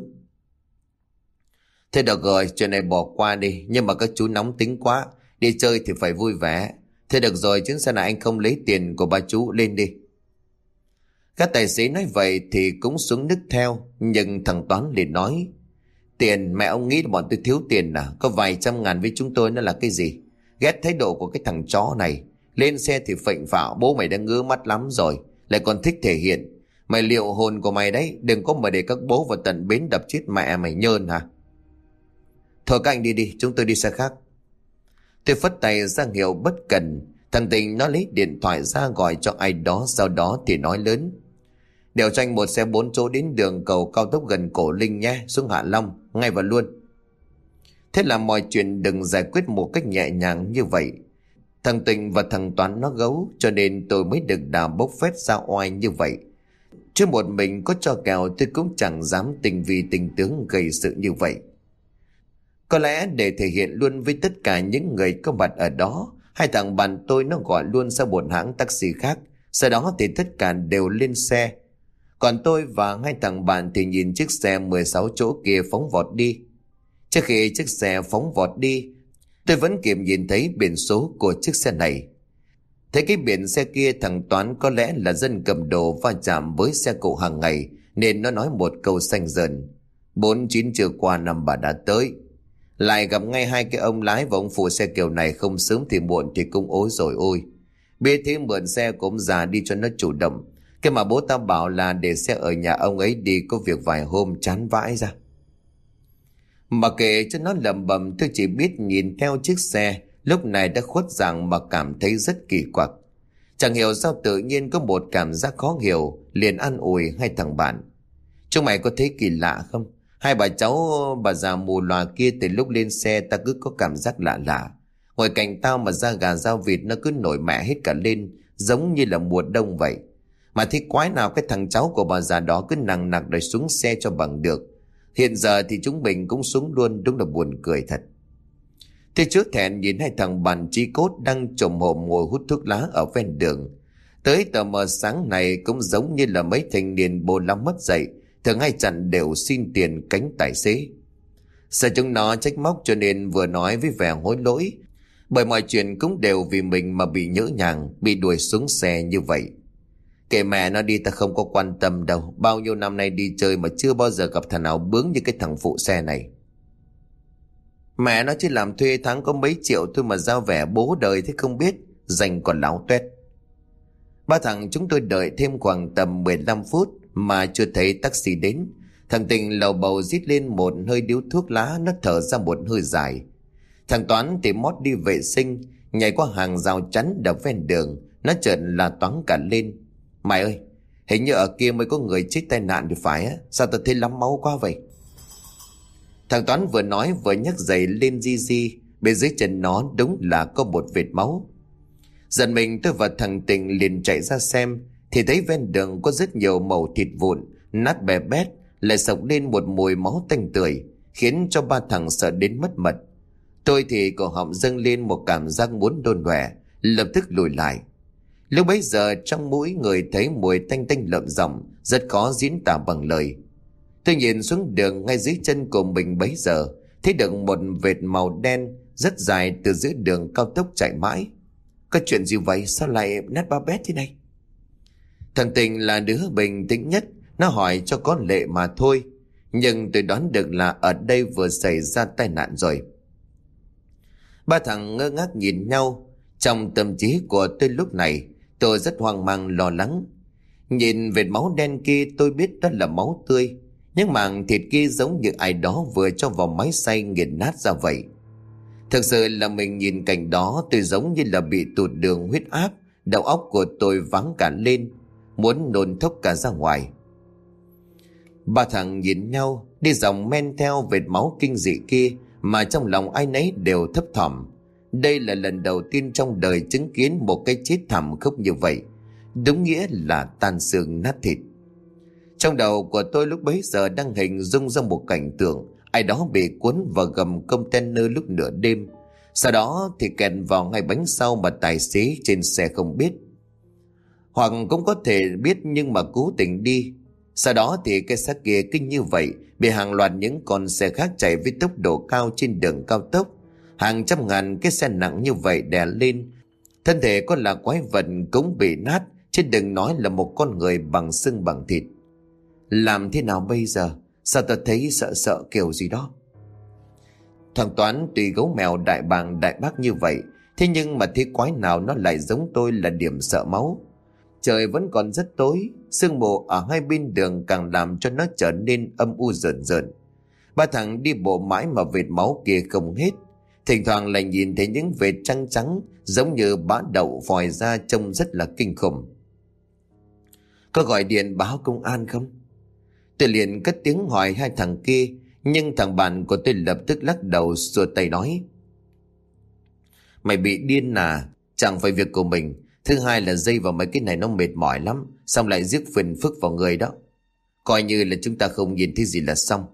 Speaker 1: Thế được rồi, chuyện này bỏ qua đi. Nhưng mà các chú nóng tính quá, đi chơi thì phải vui vẻ. Thế được rồi, chuyến xe này anh không lấy tiền của ba chú, lên đi. Các tài xế nói vậy thì cũng xuống nước theo. Nhưng thằng Toán liền nói: Tiền mẹ ông nghĩ là bọn tôi thiếu tiền à? Có vài trăm ngàn với chúng tôi nó là cái gì? Ghét thái độ của cái thằng chó này. Lên xe thì phệnh phạo, bố mày đã ngứa mắt lắm rồi, lại còn thích thể hiện. Mày liệu hồn của mày đấy, đừng có mà để các bố vào tận bến đập chết mẹ mày nhơn hả? Thôi các anh đi đi, chúng tôi đi xe khác. Tôi phất tay ra hiệu bất cần. Thằng Tình nó lấy điện thoại ra gọi cho ai đó, sau đó thì nói lớn: Điều cho anh một xe 4 chỗ đến đường cầu cao tốc gần Cổ Linh nhé, xuống Hạ Long, ngay và luôn. Thế là mọi chuyện đừng giải quyết một cách nhẹ nhàng như vậy. Thằng Tình và thằng Toán nó gấu, cho nên tôi mới được đà bốc phét ra oai như vậy. Chứ một mình có cho kèo tôi cũng chẳng dám tình vì tình tướng gây sự như vậy. Có lẽ để thể hiện luôn với tất cả những người có mặt ở đó, hai thằng bạn tôi nó gọi luôn ra một hãng taxi khác. Sau đó thì tất cả đều lên xe. Còn tôi và hai thằng bạn thì nhìn chiếc xe 16 chỗ kia phóng vọt đi. Trước khi chiếc xe phóng vọt đi, tôi vẫn kịp nhìn thấy biển số của chiếc xe này. Thấy cái biển xe kia, thằng Toán có lẽ là dân cầm đồ va chạm với xe cộ hàng ngày, nên nó nói một câu xanh dần: 49 chưa qua năm bà đã tới. Lại gặp ngay hai cái ông lái và ông phụ xe kiểu này, không sớm thì muộn thì cũng ối rồi ôi. Biết thế mượn xe của ông già đi cho nó chủ động. Cái mà bố tao bảo là để xe ở nhà ông ấy đi, có việc vài hôm chán vãi ra. Mà kệ cho nó lẩm bẩm, tôi chỉ biết nhìn theo chiếc xe lúc này đã khuất dạng mà cảm thấy rất kỳ quặc. Chẳng hiểu sao tự nhiên có một cảm giác khó hiểu, liền an ủi hai thằng bạn: Chúng mày có thấy kỳ lạ không? Hai bà cháu bà già mù lòa kia từ lúc lên xe ta cứ có cảm giác lạ lạ. Ngồi cạnh tao mà da gà da vịt nó cứ nổi mẹ hết cả lên, giống như là mùa đông vậy. Mà thế quái nào cái thằng cháu của bà già đó cứ nằng nặc đòi xuống xe cho bằng được. Hiện giờ thì chúng mình cũng xuống luôn, đúng là buồn cười thật. Thế trước thẹn nhìn hai thằng bạn chí cốt đang chồm hổm ngồi hút thuốc lá ở ven đường. Tới tờ mờ sáng này cũng giống như là mấy thanh niên bồ lắm mất dậy, thường hay chặn đều xin tiền cánh tài xế. Sợ chúng nó trách móc cho nên vừa nói với vẻ hối lỗi, bởi mọi chuyện cũng đều vì mình mà bị nhỡ nhàng, bị đuổi xuống xe như vậy. Kệ mẹ nó đi, ta không có quan tâm đâu. Bao nhiêu năm nay đi chơi mà chưa bao giờ gặp thằng nào bướng như cái thằng phụ xe này. Mẹ nó chỉ làm thuê tháng có mấy triệu thôi mà giao vẻ bố đời thế không biết, dành còn láo tuét. Ba thằng chúng tôi đợi thêm khoảng tầm 15 phút mà chưa thấy taxi đến. Thằng Tình lầu bầu rít lên một hơi điếu thuốc lá, nó thở ra một hơi dài. Thằng Toán thì mót đi vệ sinh, nhảy qua hàng rào chắn đập ven đường, nó chợt là toáng cả lên: Mày ơi, hình như ở kia mới có người chết tai nạn thì phải á, sao tao thấy lắm máu quá vậy? Thằng Toán vừa nói vừa nhấc giày lên di di, bên dưới chân nó đúng là có một vệt máu. Giận mình tôi và thằng Tình liền chạy ra xem, thì thấy ven đường có rất nhiều mẩu thịt vụn, nát bè bét, lại sộc lên một mùi máu tanh tưởi, khiến cho ba thằng sợ đến mất mật. Tôi thì cổ họng dâng lên một cảm giác muốn đôn đòe, lập tức lùi lại. Lúc bấy giờ trong mũi người thấy mùi tanh tanh lợm giọng, rất khó diễn tả bằng lời. Tôi nhìn xuống đường ngay dưới chân của mình bấy giờ, thấy được một vệt màu đen rất dài từ giữa đường cao tốc chạy mãi. Có chuyện gì vậy, sao lại nát ba bét thế này? Thằng Tình là đứa bình tĩnh nhất, nó hỏi cho có lệ mà thôi. Nhưng tôi đoán được là ở đây vừa xảy ra tai nạn rồi. Ba thằng ngơ ngác nhìn nhau. Trong tâm trí của tôi lúc này, tôi rất hoang mang lo lắng. Nhìn vệt máu đen kia tôi biết đó là máu tươi, nhưng mảng thịt kia giống như ai đó vừa cho vào máy xay nghiền nát ra vậy. Thực sự là mình nhìn cảnh đó tôi giống như là bị tụt đường huyết áp, đầu óc của tôi váng cả lên, muốn nôn thốc cả ra ngoài. Ba thằng nhìn nhau đi dòng men theo vệt máu kinh dị kia mà trong lòng ai nấy đều thấp thỏm. Đây là lần đầu tiên trong đời chứng kiến một cái chết thảm khốc như vậy, đúng nghĩa là tan xương nát thịt. Trong đầu của tôi lúc bấy giờ đang hình dung ra một cảnh tượng ai đó bị cuốn vào gầm container lúc nửa đêm, sau đó thì kẹt vào ngay bánh sau mà tài xế trên xe không biết, hoặc cũng có thể biết nhưng mà cố tình đi. Sau đó thì cái xác kia kinh như vậy bị hàng loạt những con xe khác chạy với tốc độ cao trên đường cao tốc, hàng trăm ngàn cái xe nặng như vậy đè lên. Thân thể con là quái vật cũng bị nát, chứ đừng nói là một con người bằng xương bằng thịt. Làm thế nào bây giờ? Sao ta thấy sợ sợ kiểu gì đó. Thằng Toán tuy gấu mèo đại bàng đại bác như vậy, thế nhưng mà thế quái nào nó lại giống tôi là điểm sợ máu. Trời vẫn còn rất tối, sương mù ở hai bên đường càng làm cho nó trở nên âm u rợn rợn. Ba thằng đi bộ mãi mà vệt máu kia không hết, thỉnh thoảng lại nhìn thấy những vệt trắng trắng giống như bã đậu vòi ra, trông rất là kinh khủng. Có gọi điện báo công an không? Tôi liền cất tiếng hỏi hai thằng kia, nhưng thằng bạn của tôi lập tức lắc đầu xua tay nói: Mày bị điên à? Chẳng phải việc của mình. Thứ hai là dây vào mấy cái này nó mệt mỏi lắm, xong lại rước phiền phức vào người đó. Coi như là chúng ta không nhìn thấy gì là xong.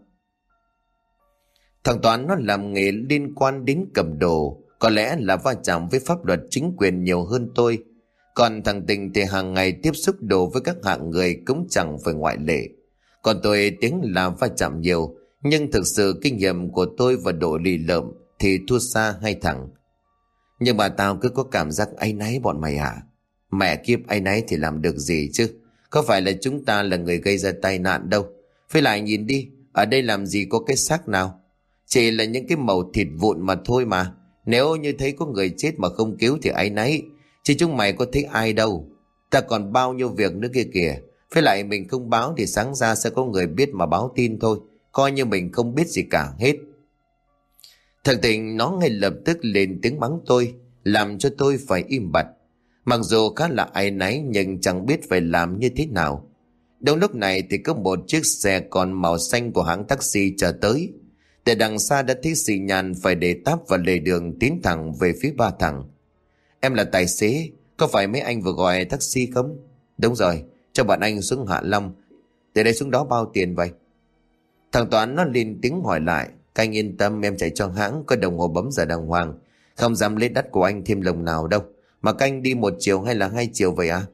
Speaker 1: Thằng Toán nó làm nghề liên quan đến cầm đồ, có lẽ là va chạm với pháp luật chính quyền nhiều hơn tôi. Còn thằng Tình thì hàng ngày tiếp xúc đồ với các hạng người cũng chẳng phải ngoại lệ. Còn tôi tiếng là va chạm nhiều, nhưng thực sự kinh nghiệm của tôi và độ lì lợm thì thua xa hai thằng. Nhưng mà tao cứ có cảm giác áy náy bọn mày à? Mẹ kiếp, áy náy thì làm được gì chứ? Có phải là chúng ta là người gây ra tai nạn đâu. Với lại nhìn đi, ở đây làm gì có cái xác nào? Chỉ là những cái mẩu thịt vụn mà thôi mà. Nếu như thấy có người chết mà không cứu thì áy náy, chứ chúng mày có thấy ai đâu. Ta còn bao nhiêu việc nữa kia kìa. Với lại mình không báo thì sáng ra sẽ có người biết mà báo tin thôi. Coi như mình không biết gì cả hết. Thằng Tình nó ngay lập tức lên tiếng mắng tôi, làm cho tôi phải im bặt. Mặc dù khá là áy náy nhưng chẳng biết phải làm như thế nào. Đúng lúc này thì có một chiếc xe còn màu xanh của hãng taxi chờ tới. Từ đằng xa đã thấy xì nhàn phải để táp vào lề đường tiến thẳng về phía ba thằng. Em là tài xế, có phải mấy anh vừa gọi taxi không? Đúng rồi, cho bọn anh xuống Hạ Long. Từ đây xuống đó bao tiền vậy? Thằng Toán nó lên tiếng hỏi lại. Các anh yên tâm, em chạy cho hãng, có đồng hồ bấm giờ đàng hoàng, không dám lấy đắt của anh thêm đồng nào đâu. Mà các anh đi 1 chiều hay là 2 chiều vậy à?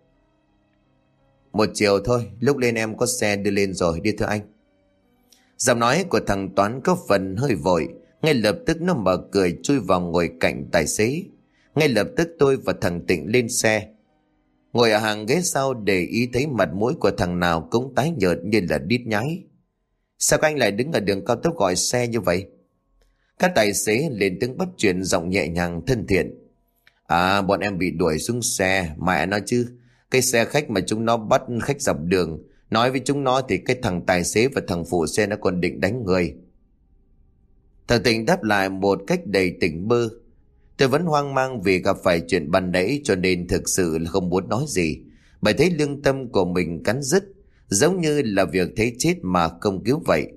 Speaker 1: 1 chiều thôi, lúc lên em có xe đưa lên rồi, đi thưa anh. Giọng nói của thằng Toán có phần hơi vội, ngay lập tức nó mở cười chui vào ngồi cạnh tài xế. Ngay lập tức tôi và thằng Tịnh lên xe. Ngồi ở hàng ghế sau để ý thấy mặt mũi của thằng nào cũng tái nhợt như là đít nhái. Sao các anh lại đứng ở đường cao tốc gọi xe như vậy? Các tài xế lên tiếng bắt chuyện giọng nhẹ nhàng thân thiện. À, bọn em bị đuổi xuống xe, mẹ nó chứ. Cái xe khách mà chúng nó bắt khách dọc đường, nói với chúng nó thì cái thằng tài xế và thằng phụ xe nó còn định đánh người. Thằng Tình đáp lại một cách đầy tỉnh bơ. Tôi vẫn hoang mang vì gặp phải chuyện ban nãy, cho nên thực sự là không muốn nói gì. Bởi thấy lương tâm của mình cắn rứt, giống như là việc thấy chết mà không cứu vậy.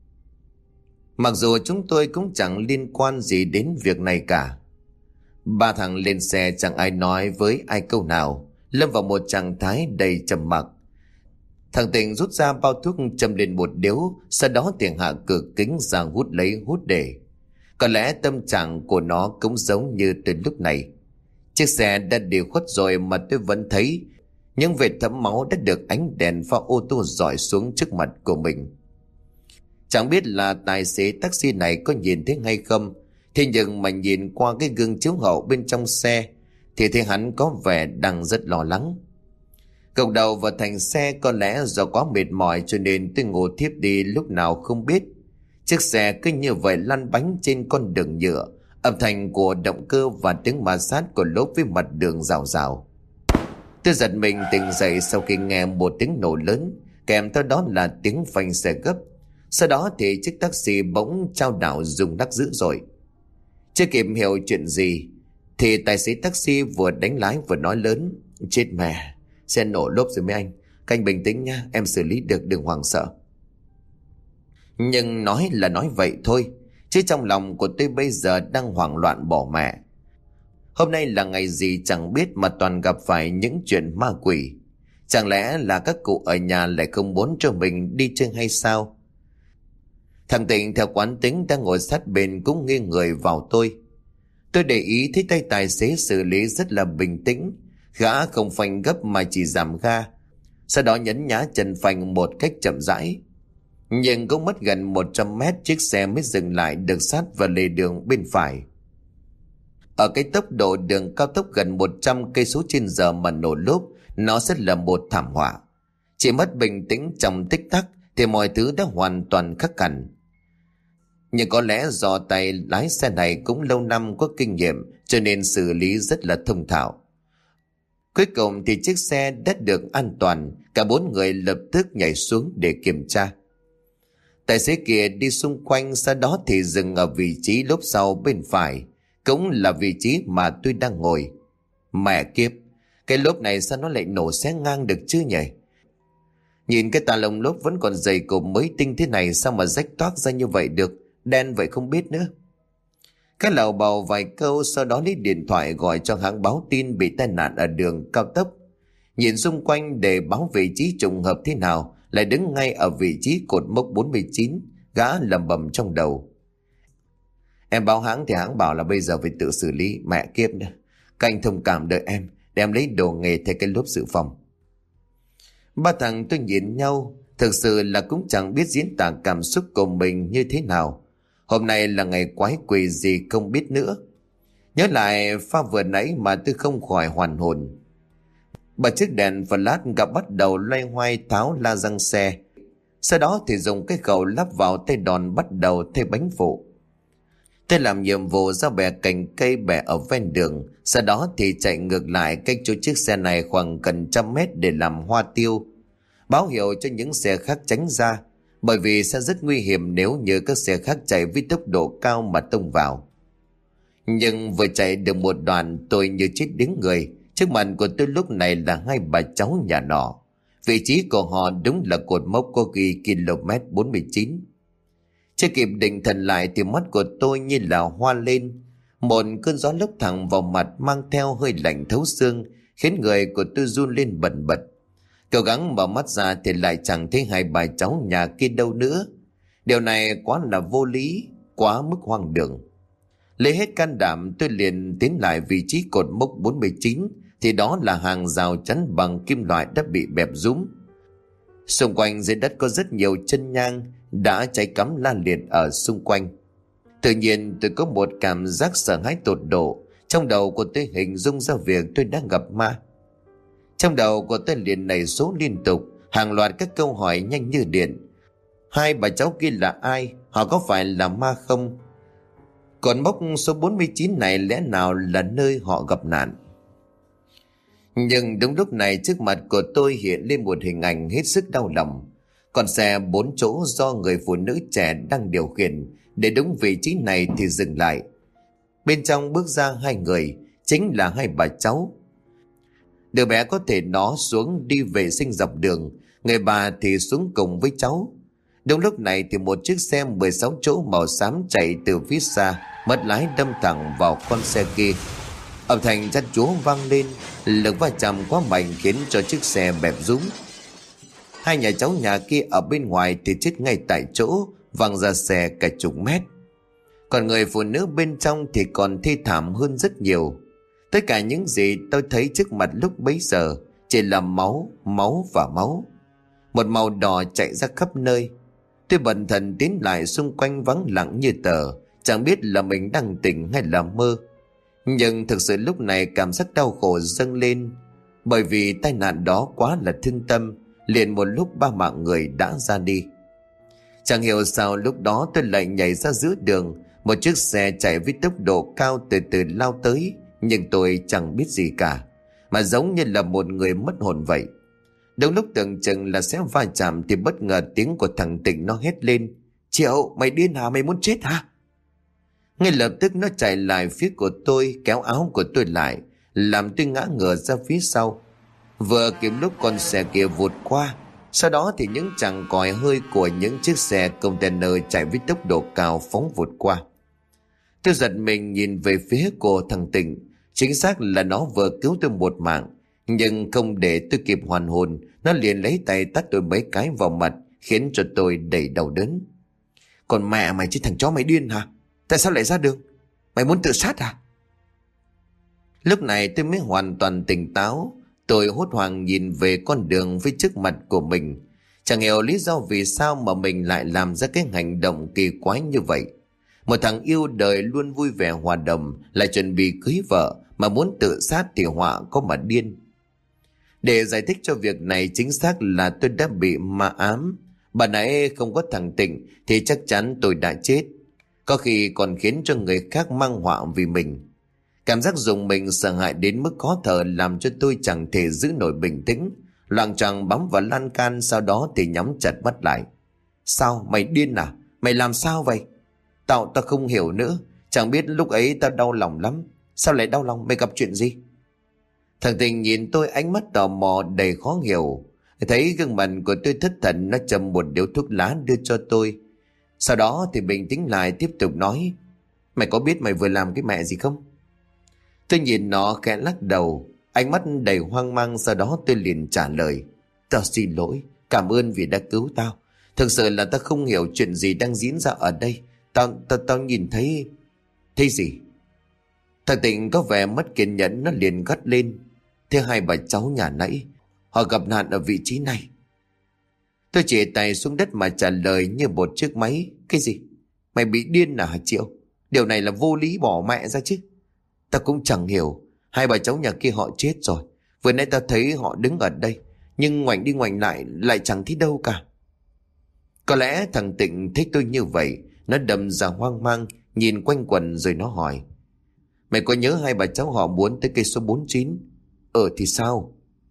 Speaker 1: Mặc dù chúng tôi cũng chẳng liên quan gì đến việc này cả. Ba thằng lên xe chẳng ai nói với ai câu nào, lâm vào một trạng thái đầy trầm mặc. Thằng Tình rút ra bao thuốc châm lên một điếu, sau đó tiền hạ cửa kính ra hút lấy hút để. Có lẽ tâm trạng của nó cũng giống như từ lúc này. Chiếc xe đã đi khuất rồi mà tôi vẫn thấy những vệt thấm máu đã được ánh đèn pha ô tô rọi xuống trước mặt của mình. Chẳng biết là tài xế taxi này có nhìn thấy hay không, thế nhưng mà nhìn qua cái gương chiếu hậu bên trong xe thì thấy hắn có vẻ đang rất lo lắng. Gục đầu vào thành xe, có lẽ do quá mệt mỏi cho nên tôi ngủ thiếp đi lúc nào không biết. Chiếc xe cứ như vậy lăn bánh trên con đường nhựa, âm thanh của động cơ và tiếng ma sát của lốp với mặt đường rào rào. Tôi giật mình tỉnh dậy sau khi nghe một tiếng nổ lớn, kèm theo đó là tiếng phanh xe gấp. Sau đó thì chiếc taxi bỗng chao đảo rung lắc dữ dội. Chưa kịp hiểu chuyện gì thì tài xế taxi vừa đánh lái vừa nói lớn: Chết mẹ, xe nổ lốp rồi mấy anh. Các anh bình tĩnh nha, em xử lý được, đừng hoảng sợ. Nhưng nói là nói vậy thôi, chứ trong lòng của tôi bây giờ đang hoảng loạn bỏ mẹ. Hôm nay là ngày gì chẳng biết mà toàn gặp phải những chuyện ma quỷ. Chẳng lẽ là các cụ ở nhà lại không muốn cho mình đi chơi hay sao? Thằng Tịnh theo quán tính đang ngồi sát bên cũng nghiêng người vào tôi. Tôi để ý thấy tay tài xế xử lý rất là bình tĩnh. Gã không phanh gấp mà chỉ giảm ga, sau đó nhấn nhá chân phanh một cách chậm rãi. Nhưng cũng mất gần 100 mét chiếc xe mới dừng lại được sát vào lề đường bên phải. Ở cái tốc độ đường cao tốc gần 100 cây số trên giờ mà nổ lốp, nó sẽ là một thảm họa. Chỉ mất bình tĩnh trong tích tắc thì mọi thứ đã hoàn toàn khác hẳn. Nhưng có lẽ do tay lái xe này cũng lâu năm có kinh nghiệm cho nên xử lý rất là thông thạo. Cuối cùng thì chiếc xe đã được an toàn, cả 4 người lập tức nhảy xuống để kiểm tra. Tài xế kia đi xung quanh, sau đó thì dừng ở vị trí lốp sau bên phải, cũng là vị trí mà tôi đang ngồi. Mẹ kiếp, cái lốp này sao nó lại nổ xé ngang được chứ nhỉ? Nhìn cái tà lông lốp vẫn còn dày cộp mới tinh thế này, sao mà rách toác ra như vậy được, đen vậy không biết nữa. Cái lầu bầu vài câu, sau đó lấy điện thoại gọi cho hãng báo tin bị tai nạn ở đường cao tốc. Nhìn xung quanh để báo vị trí trùng hợp thế nào, lại đứng ngay ở vị trí cột mốc 49, gã lẩm bẩm trong đầu. Em báo hãng thì hãng bảo là bây giờ phải tự xử lý, mẹ kiếp nữa. Các anh thông cảm đợi em, để em lấy đồ nghề thay cái lốp dự phòng. Ba thằng tôi nhìn nhau, thực sự là cũng chẳng biết diễn tả cảm xúc của mình như thế nào. Hôm nay là ngày quái quỷ gì không biết nữa. Nhớ lại pha vừa nãy mà tôi không khỏi hoàn hồn. Bà chiếc đèn flash gặp bắt đầu loay hoay tháo la răng xe. Sau đó thì dùng cái khẩu lắp vào tay đòn bắt đầu thay bánh phụ. Tôi làm nhiệm vụ ra bẻ cành cây bẻ ở ven đường. Sau đó thì chạy ngược lại cách chỗ chiếc xe này khoảng gần 100 mét để làm hoa tiêu. Báo hiệu cho những xe khác tránh ra, bởi vì sẽ rất nguy hiểm nếu như các xe khác chạy với tốc độ cao mà tông vào. Nhưng vừa chạy được một đoạn tôi như chết đứng người. Trước mặt của tôi lúc này là hai bà cháu nhà nọ. Vị trí của họ đúng là cột mốc có ghi km 49. Chưa kịp định thần lại thì mắt của tôi như là hoa lên. Một cơn gió lốc thẳng vào mặt mang theo hơi lạnh thấu xương, khiến người của tôi run lên bần bật. Cố gắng mở mắt ra thì lại chẳng thấy hai bà cháu nhà kia đâu nữa. Điều này quá là vô lý, quá mức hoang đường. Lấy hết can đảm tôi liền tiến lại vị trí cột mốc 49, thì đó là hàng rào chắn bằng kim loại đã bị bẹp rúm. Xung quanh dưới đất có rất nhiều chân nhang đã cháy cắm lan liệt ở xung quanh. Tự nhiên tôi có một cảm giác sợ hãi tột độ. Trong đầu của tôi hình dung ra việc tôi đang gặp ma. Trong đầu của tôi liền nảy số liên tục, hàng loạt các câu hỏi nhanh như điện. Hai bà cháu kia là ai? Họ có phải là ma không? Còn mốc số 49 này lẽ nào là nơi họ gặp nạn? Nhưng đúng lúc này trước mặt của tôi hiện lên một hình ảnh hết sức đau lòng. Con xe 4 chỗ do người phụ nữ trẻ đang điều khiển để đúng vị trí này thì dừng lại. Bên trong bước ra hai người, chính là hai bà cháu. Đứa bé có thể nó xuống đi vệ sinh dọc đường, người bà thì xuống cùng với cháu. Đúng lúc này thì một chiếc xe 16 chỗ màu xám chạy từ phía xa, mất lái đâm thẳng vào con xe kia. Âm thanh chát chúa vang lên, lực va chạm quá mạnh khiến cho chiếc xe bẹp rúm. Hai nhà cháu nhà kia ở bên ngoài thì chết ngay tại chỗ, văng ra xe cả chục mét. Còn người phụ nữ bên trong thì còn thê thảm hơn rất nhiều. Tất cả những gì tôi thấy trước mặt lúc bấy giờ chỉ là máu, máu và máu. Một màu đỏ chạy ra khắp nơi. Tôi bần thần tiến lại xung quanh vắng lặng như tờ, chẳng biết là mình đang tỉnh hay là mơ. Nhưng thực sự lúc này cảm giác đau khổ dâng lên, bởi vì tai nạn đó quá là thương tâm, liền một lúc 3 mạng người đã ra đi. Chẳng hiểu sao lúc đó tôi lại nhảy ra giữa đường. Một chiếc xe chạy với tốc độ cao từ từ lao tới, nhưng tôi chẳng biết gì cả, mà giống như là một người mất hồn vậy. Đúng lúc tưởng chừng là sẽ va chạm thì bất ngờ tiếng của thằng Tịnh nó hét lên: Triệu, mày điên hả, mày muốn chết hả? Ngay lập tức nó chạy lại phía của tôi, kéo áo của tôi lại, làm tôi ngã ngửa ra phía sau. Vừa kịp lúc con xe kia vụt qua, sau đó thì những chàng còi hơi của những chiếc xe container chạy với tốc độ cao phóng vụt qua. Tôi giật mình nhìn về phía của thằng Tịnh. Chính xác là nó vừa cứu tôi một mạng, nhưng không để tôi kịp hoàn hồn, nó liền lấy tay tát tôi mấy cái vào mặt, khiến cho tôi đầy đau đớn. Còn mẹ mày chứ, thằng chó mày điên hả? Tại sao lại ra đường? Mày muốn tự sát à? Lúc này tôi mới hoàn toàn tỉnh táo. Tôi hốt hoảng nhìn về con đường phía trước mặt của mình. Chẳng hiểu lý do vì sao mà mình lại làm ra cái hành động kỳ quái như vậy. Một thằng yêu đời luôn vui vẻ hòa đồng, lại chuẩn bị cưới vợ, mà muốn tự sát thì họa có mà điên. Để giải thích cho việc này, chính xác là tôi đã bị ma ám. Bà nãy không có thằng Tịnh thì chắc chắn tôi đã chết, có khi còn khiến cho người khác mang họa vì mình. Cảm giác rùng mình sợ hãi đến mức khó thở làm cho tôi chẳng thể giữ nổi bình tĩnh, loạng choạng bám vào lan can, sau đó thì nhắm chặt mắt lại. Sao? Mày điên à? Mày làm sao vậy? Tao không hiểu nữa. Chẳng biết lúc ấy tao đau lòng lắm. Sao lại đau lòng? Mày gặp chuyện gì? Thằng Tình nhìn tôi ánh mắt tò mò đầy khó hiểu. Thấy gương mặt của tôi thất thần, nó châm một điếu thuốc lá đưa cho tôi. Sau đó thì bình tĩnh lại, tiếp tục nói: Mày có biết mày vừa làm cái mẹ gì không? Tôi nhìn nó khẽ lắc đầu, ánh mắt đầy hoang mang. Sau đó tôi liền trả lời: Tao xin lỗi, cảm ơn vì đã cứu tao. Thực sự là tao không hiểu chuyện gì đang diễn ra ở đây. Tao nhìn thấy... Thấy gì? Thằng Tịnh có vẻ mất kiên nhẫn, nó liền gắt lên: Thế hai bà cháu nhà nãy họ gặp nạn ở vị trí này. Tôi chỉ tay xuống đất mà trả lời như một chiếc máy: Cái gì? Mày bị điên à hả Triệu? Điều này là vô lý, bỏ mẹ ra chứ. Tao cũng chẳng hiểu. Hai bà cháu nhà kia họ chết rồi. Vừa nãy tao thấy họ đứng ở đây, nhưng ngoảnh đi ngoảnh lại chẳng thấy đâu cả. Có lẽ thằng Tịnh thích tôi như vậy, nó đâm ra hoang mang, nhìn quanh quần rồi nó hỏi: Mày có nhớ hai bà cháu họ muốn tới cây số 49? Thì sao?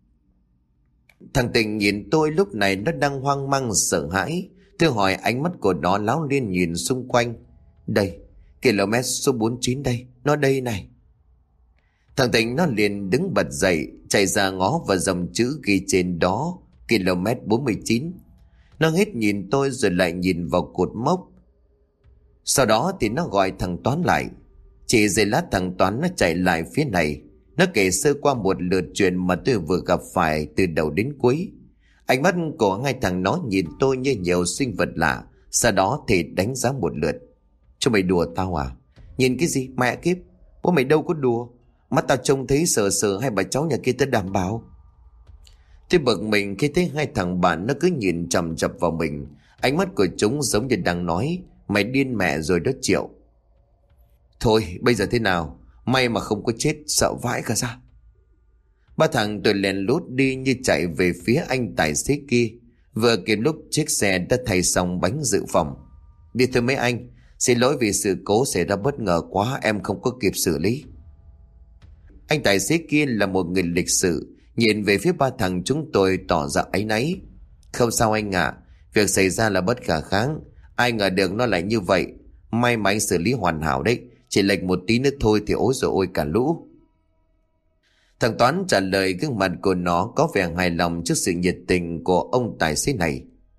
Speaker 1: Thằng Tịnh nhìn tôi lúc này nó đang hoang mang sợ hãi. Tôi hỏi, ánh mắt của nó láo liên nhìn xung quanh. Đây, km số 49 đây, nó đây này. Thằng Tịnh nó liền đứng bật dậy, chạy ra ngó vào dòng chữ ghi trên đó: km 49. Nó hết nhìn tôi rồi lại nhìn vào cột mốc. Sau đó thì nó gọi thằng Toán lại. Chỉ giây lát thằng Toán nó chạy lại phía này. Nó kể sơ qua một lượt chuyện mà tôi vừa gặp phải từ đầu đến cuối. Ánh mắt của hai thằng nó nhìn tôi như nhiều sinh vật lạ. Sau đó thì đánh giá một lượt. Cho mày đùa tao à? Nhìn cái gì mẹ kiếp? Bố mày đâu có đùa. Mắt tao trông thấy sờ sờ hai bà cháu nhà kia, tao đảm bảo. Tôi bực mình khi thấy hai thằng bạn nó cứ nhìn chằm chằm vào mình. Ánh mắt của chúng giống như đang nói: Mày điên mẹ rồi đó Triệu. Thôi bây giờ thế nào? May mà không có chết, sợ vãi cả ra. Ba thằng tôi lén lút đi như chạy về phía anh tài xế kia. Vừa kịp lúc chiếc xe đã thay xong bánh dự phòng. Đi thôi mấy anh, xin lỗi vì sự cố xảy ra bất ngờ quá, em không có kịp xử lý. Anh tài xế kia là một người lịch sự, nhìn về phía ba thằng chúng tôi tỏ ra áy náy. Không sao anh ạ, việc xảy ra là bất khả kháng. Ai ngờ được nó lại như vậy. May mà anh xử lý hoàn hảo đấy, chỉ lệch một tí nữa thôi thì ối rồi ôi cả lũ. Thằng Toán trả lời, gương mặt của nó có vẻ hài lòng trước sự nhiệt tình của ông tài xế này.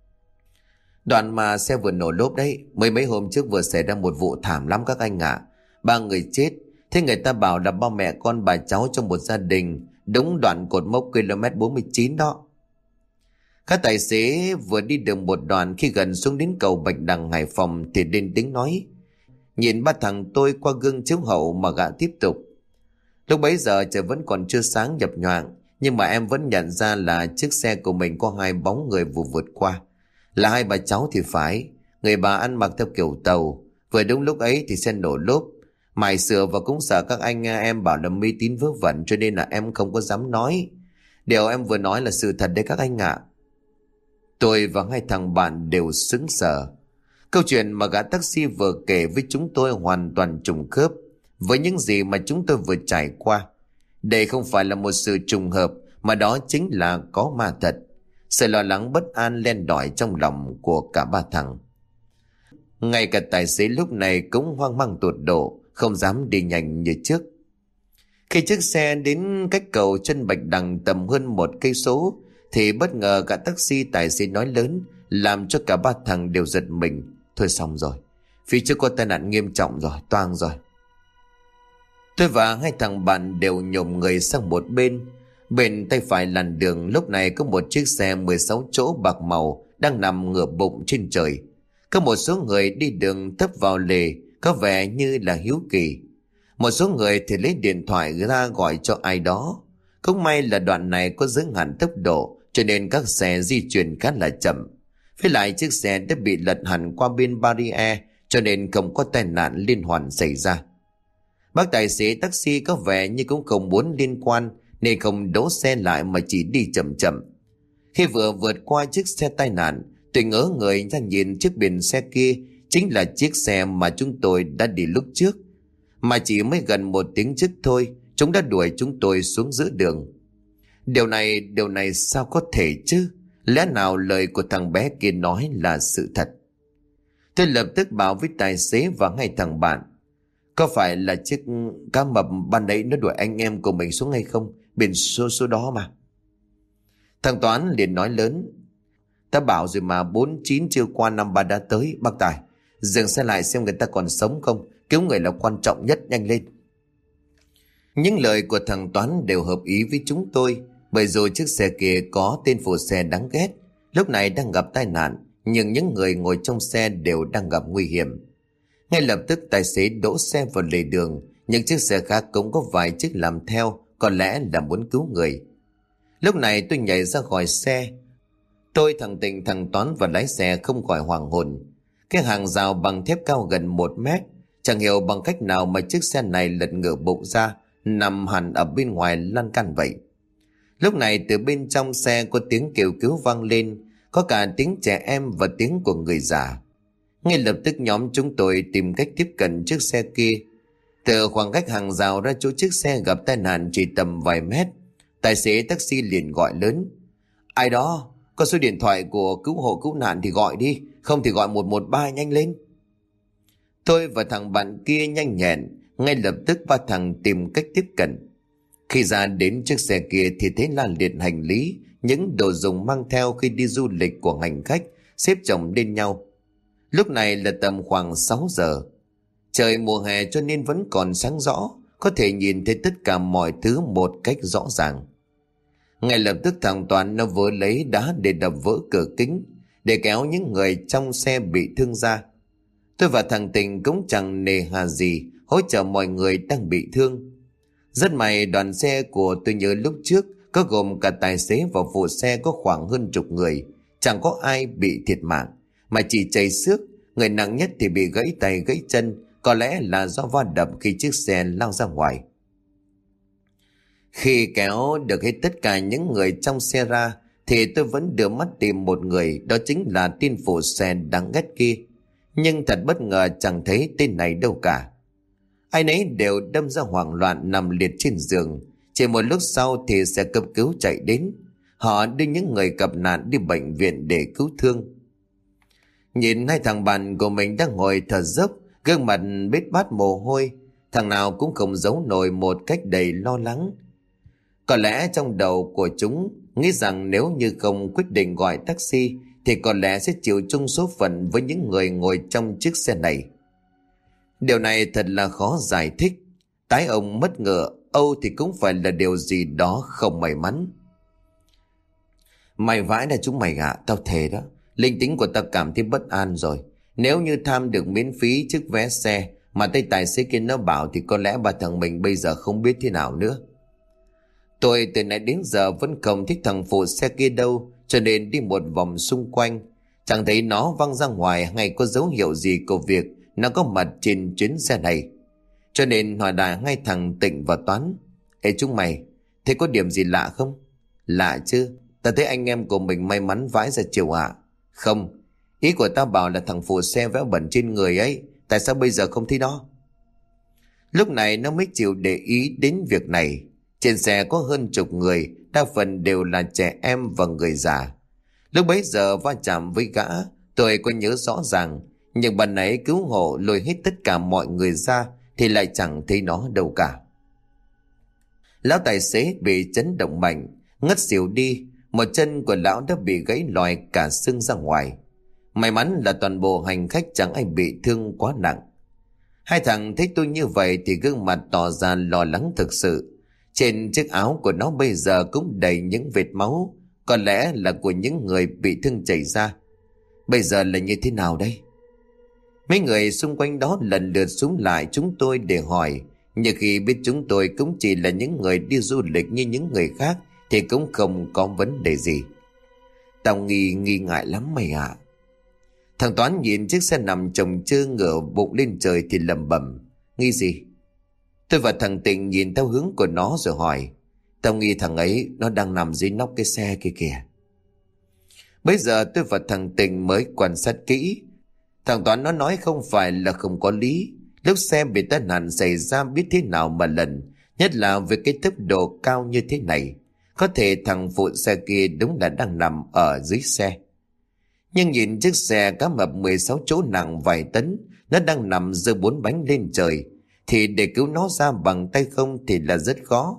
Speaker 1: Đoạn mà xe vừa nổ lốp đấy, mấy hôm trước vừa xảy ra một vụ thảm lắm các anh ạ. 3 người chết. Thế người ta bảo là ba mẹ con bà cháu trong một gia đình, đúng đoạn cột mốc km 49 đó. Các tài xế vừa đi được một đoạn, khi gần xuống đến cầu Bạch Đằng Hải Phòng thì lên tiếng nói. Nhìn ba thằng tôi qua gương chiếu hậu mà gã tiếp tục: Lúc bấy giờ trời vẫn còn chưa sáng nhập nhoạng, nhưng mà em vẫn nhận ra là chiếc xe của mình có hai bóng người vừa vượt qua. Là hai bà cháu thì phải. Người bà ăn mặc theo kiểu tàu. Vừa đúng lúc ấy thì xe nổ lốp. Mày sửa và cũng sợ các anh em bảo là mê tín vớ vẩn, cho nên là em không có dám nói. Điều em vừa nói là sự thật đấy các anh ạ. Tôi và hai thằng bạn đều sững sờ. Câu chuyện mà gã taxi vừa kể với chúng tôi hoàn toàn trùng khớp với những gì mà chúng tôi vừa trải qua. Đây không phải là một sự trùng hợp, mà đó chính là có ma thật. Sự lo lắng bất an len lỏi trong lòng của cả ba thằng. Ngay cả tài xế lúc này cũng hoang mang tột độ, không dám đi nhanh như trước. Khi chiếc xe đến cách cầu chân Bạch Đằng tầm hơn 1 cây số thì bất ngờ cả taxi tài xế nói lớn, làm cho cả ba thằng đều giật mình. Thôi xong rồi, phía trước có tai nạn nghiêm trọng rồi, toang rồi. Tôi và hai thằng bạn đều nhổm người sang một bên. Bên tay phải làn đường lúc này có một chiếc xe 16 chỗ bạc màu đang nằm ngửa bụng trên trời. Có một số người đi đường tấp vào lề, có vẻ như là hiếu kỳ. Một số người thì lấy điện thoại ra gọi cho ai đó. Cũng may là đoạn này có giới hạn tốc độ, cho nên các xe di chuyển khá là chậm. Với lại chiếc xe đã bị lật hẳn qua bên barrier, cho nên không có tai nạn liên hoàn xảy ra. Bác tài xế taxi có vẻ như cũng không muốn liên quan, nên không đỗ xe lại mà chỉ đi chậm chậm. Khi vừa vượt qua chiếc xe tai nạn, tôi ngỡ người ra nhìn chiếc biển xe kia chính là chiếc xe mà chúng tôi đã đi lúc trước. Mà chỉ mới gần 1 tiếng trước thôi, chúng đã đuổi chúng tôi xuống giữa đường. Điều này sao có thể chứ? Lẽ nào lời của thằng bé kia nói là sự thật? Tôi lập tức bảo với tài xế và hai thằng bạn: có phải là chiếc cá mập ban nãy nó đuổi anh em của mình xuống hay không? Biển số đó mà. Thằng Toán liền nói lớn: ta bảo rồi mà, 49 chưa qua 53 đã tới. Bác Tài, dừng xe lại xem người ta còn sống không. Cứu người là quan trọng nhất, nhanh lên. Những lời của thằng Toán đều hợp ý với chúng tôi. Bởi dù chiếc xe kia có tên phụ xe đáng ghét, lúc này đang gặp tai nạn, nhưng những người ngồi trong xe đều đang gặp nguy hiểm. Ngay lập tức tài xế đỗ xe vào lề đường. Những chiếc xe khác cũng có vài chiếc làm theo, có lẽ là muốn cứu người. Lúc này tôi nhảy ra khỏi xe. Tôi, thằng Tịnh, thằng Toán và lái xe không khỏi hoảng hồn. Cái hàng rào bằng thép cao gần 1 mét, chẳng hiểu bằng cách nào mà chiếc xe này lật ngửa bụng ra, nằm hẳn ở bên ngoài lan can vậy. Lúc này từ bên trong xe có tiếng kêu cứu vang lên, có cả tiếng trẻ em và tiếng của người già. Ngay lập tức nhóm chúng tôi tìm cách tiếp cận chiếc xe kia. Từ khoảng cách hàng rào ra chỗ chiếc xe gặp tai nạn chỉ tầm vài mét, tài xế taxi liền gọi lớn: ai đó, có số điện thoại của cứu hộ cứu nạn thì gọi đi, không thì gọi 113 nhanh lên. Tôi và thằng bạn kia nhanh nhẹn, ngay lập tức ba thằng tìm cách tiếp cận. Khi ra đến chiếc xe kia thì thấy là liệt hành lý, những đồ dùng mang theo khi đi du lịch của hành khách xếp chồng lên nhau. Lúc này là tầm khoảng 6 giờ. Trời mùa hè cho nên vẫn còn sáng rõ, có thể nhìn thấy tất cả mọi thứ một cách rõ ràng. Ngay lập tức thằng Toàn nó vớ lấy đá để đập vỡ cửa kính, để kéo những người trong xe bị thương ra. Tôi và thằng Tình cũng chẳng nề hà gì hỗ trợ mọi người đang bị thương. Rất may đoàn xe của tôi nhớ lúc trước có gồm cả tài xế và phụ xe có khoảng hơn 10 người, chẳng có ai bị thiệt mạng, mà chỉ chảy xước. Người nặng nhất thì bị gãy tay gãy chân, có lẽ là do va đập khi chiếc xe lao ra ngoài. Khi kéo được hết tất cả những người trong xe ra thì tôi vẫn đưa mắt tìm một người, đó chính là tên phụ xe đáng ghét kia. Nhưng thật bất ngờ chẳng thấy tên này đâu cả. Ai nấy đều đâm ra hoảng loạn nằm liệt trên giường. Chỉ một lúc sau thì xe cấp cứu chạy đến. Họ đưa những người gặp nạn đi bệnh viện để cứu thương. Nhìn hai thằng bạn của mình đang ngồi thở dốc, gương mặt bết bát mồ hôi, thằng nào cũng không giấu nổi một cách đầy lo lắng. Có lẽ trong đầu của chúng nghĩ rằng nếu như không quyết định gọi taxi thì có lẽ sẽ chịu chung số phận với những người ngồi trong chiếc xe này. Điều này thật là khó giải thích. Tái ông mất ngựa Âu thì cũng phải là điều gì đó không may mắn. Mày vãi là chúng mày ạ, tao thề đó. Linh tính của tao cảm thấy bất an rồi. Nếu như tham được miễn phí chiếc vé xe mà tay tài xế kia nó bảo thì có lẽ bà thằng mình bây giờ không biết thế nào nữa. Tôi từ nãy đến giờ vẫn không thích thằng phụ xe kia đâu, cho nên đi một vòng xung quanh, chẳng thấy nó văng ra ngoài hay có dấu hiệu gì của việc nó có mặt trên chuyến xe này. Cho nên hỏi đại ngay thằng Tịnh và Toán: ê chúng mày, thế có điểm gì lạ không? Lạ chứ, ta thấy anh em của mình may mắn vãi ra chiều ạ. Không, ý của tao bảo là thằng phụ xe vẽ bẩn trên người ấy, tại sao bây giờ không thấy nó? Lúc này nó mới chịu để ý đến việc này. Trên xe có hơn 10 người, đa phần đều là trẻ em và người già. Lúc bấy giờ va chạm với gã, tôi có nhớ rõ ràng, nhưng bạn ấy cứu hộ lôi hết tất cả mọi người ra thì lại chẳng thấy nó đâu cả. Lão tài xế bị chấn động mạnh, ngất xỉu đi, một chân của lão đã bị gãy lòi cả xương ra ngoài. May mắn là toàn bộ hành khách chẳng ai bị thương quá nặng. Hai thằng thấy tôi như vậy thì gương mặt tỏ ra lo lắng thực sự. Trên chiếc áo của nó bây giờ cũng đầy những vệt máu, có lẽ là của những người bị thương chảy ra. Bây giờ là như thế nào đây? Mấy người xung quanh đó lần lượt xúm lại chúng tôi để hỏi, nhưng khi biết chúng tôi cũng chỉ là những người đi du lịch như những người khác thì cũng không có vấn đề gì. Tao nghi ngại lắm mày ạ. Thằng Toán nhìn chiếc xe nằm chồng chơ ngửa bụng lên trời thì lẩm bẩm. Nghi gì? Tôi và thằng Tịnh nhìn theo hướng của nó rồi hỏi. Tao nghi thằng ấy nó đang nằm dưới nóc cái xe kia kìa. Bây giờ tôi và thằng Tịnh mới quan sát kỹ. Thằng Toán nó nói không phải là không có lý. Lúc xe bị tai nạn xảy ra biết thế nào mà lần, nhất là với cái tốc độ cao như thế này. Có thể thằng phụ xe kia đúng là đang nằm ở dưới xe. Nhưng nhìn chiếc xe cá mập 16 chỗ nặng vài tấn, nó đang nằm giơ 4 bánh lên trời, thì để cứu nó ra bằng tay không thì là rất khó.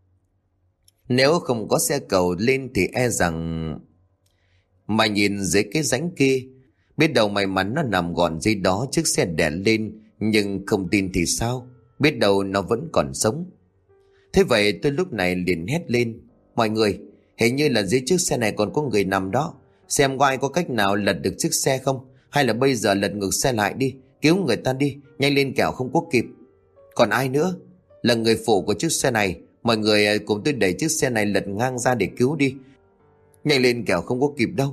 Speaker 1: Nếu không có xe cầu lên thì e rằng... Mà nhìn dưới cái rãnh kia, biết đâu may mắn nó nằm gọn dưới đó chiếc xe đè lên, nhưng không tin thì sao, biết đâu nó vẫn còn sống. Thế vậy tôi lúc này liền hét lên. Mọi người, hình như là dưới chiếc xe này còn có người nằm đó. Xem có ai có cách nào lật được chiếc xe không? Hay là bây giờ lật ngược xe lại đi, cứu người ta đi, nhanh lên kẻo không có kịp. Còn ai nữa? Là người phụ của chiếc xe này. Mọi người cùng tôi đẩy chiếc xe này lật ngang ra để cứu đi. Nhanh lên kẻo không có kịp đâu.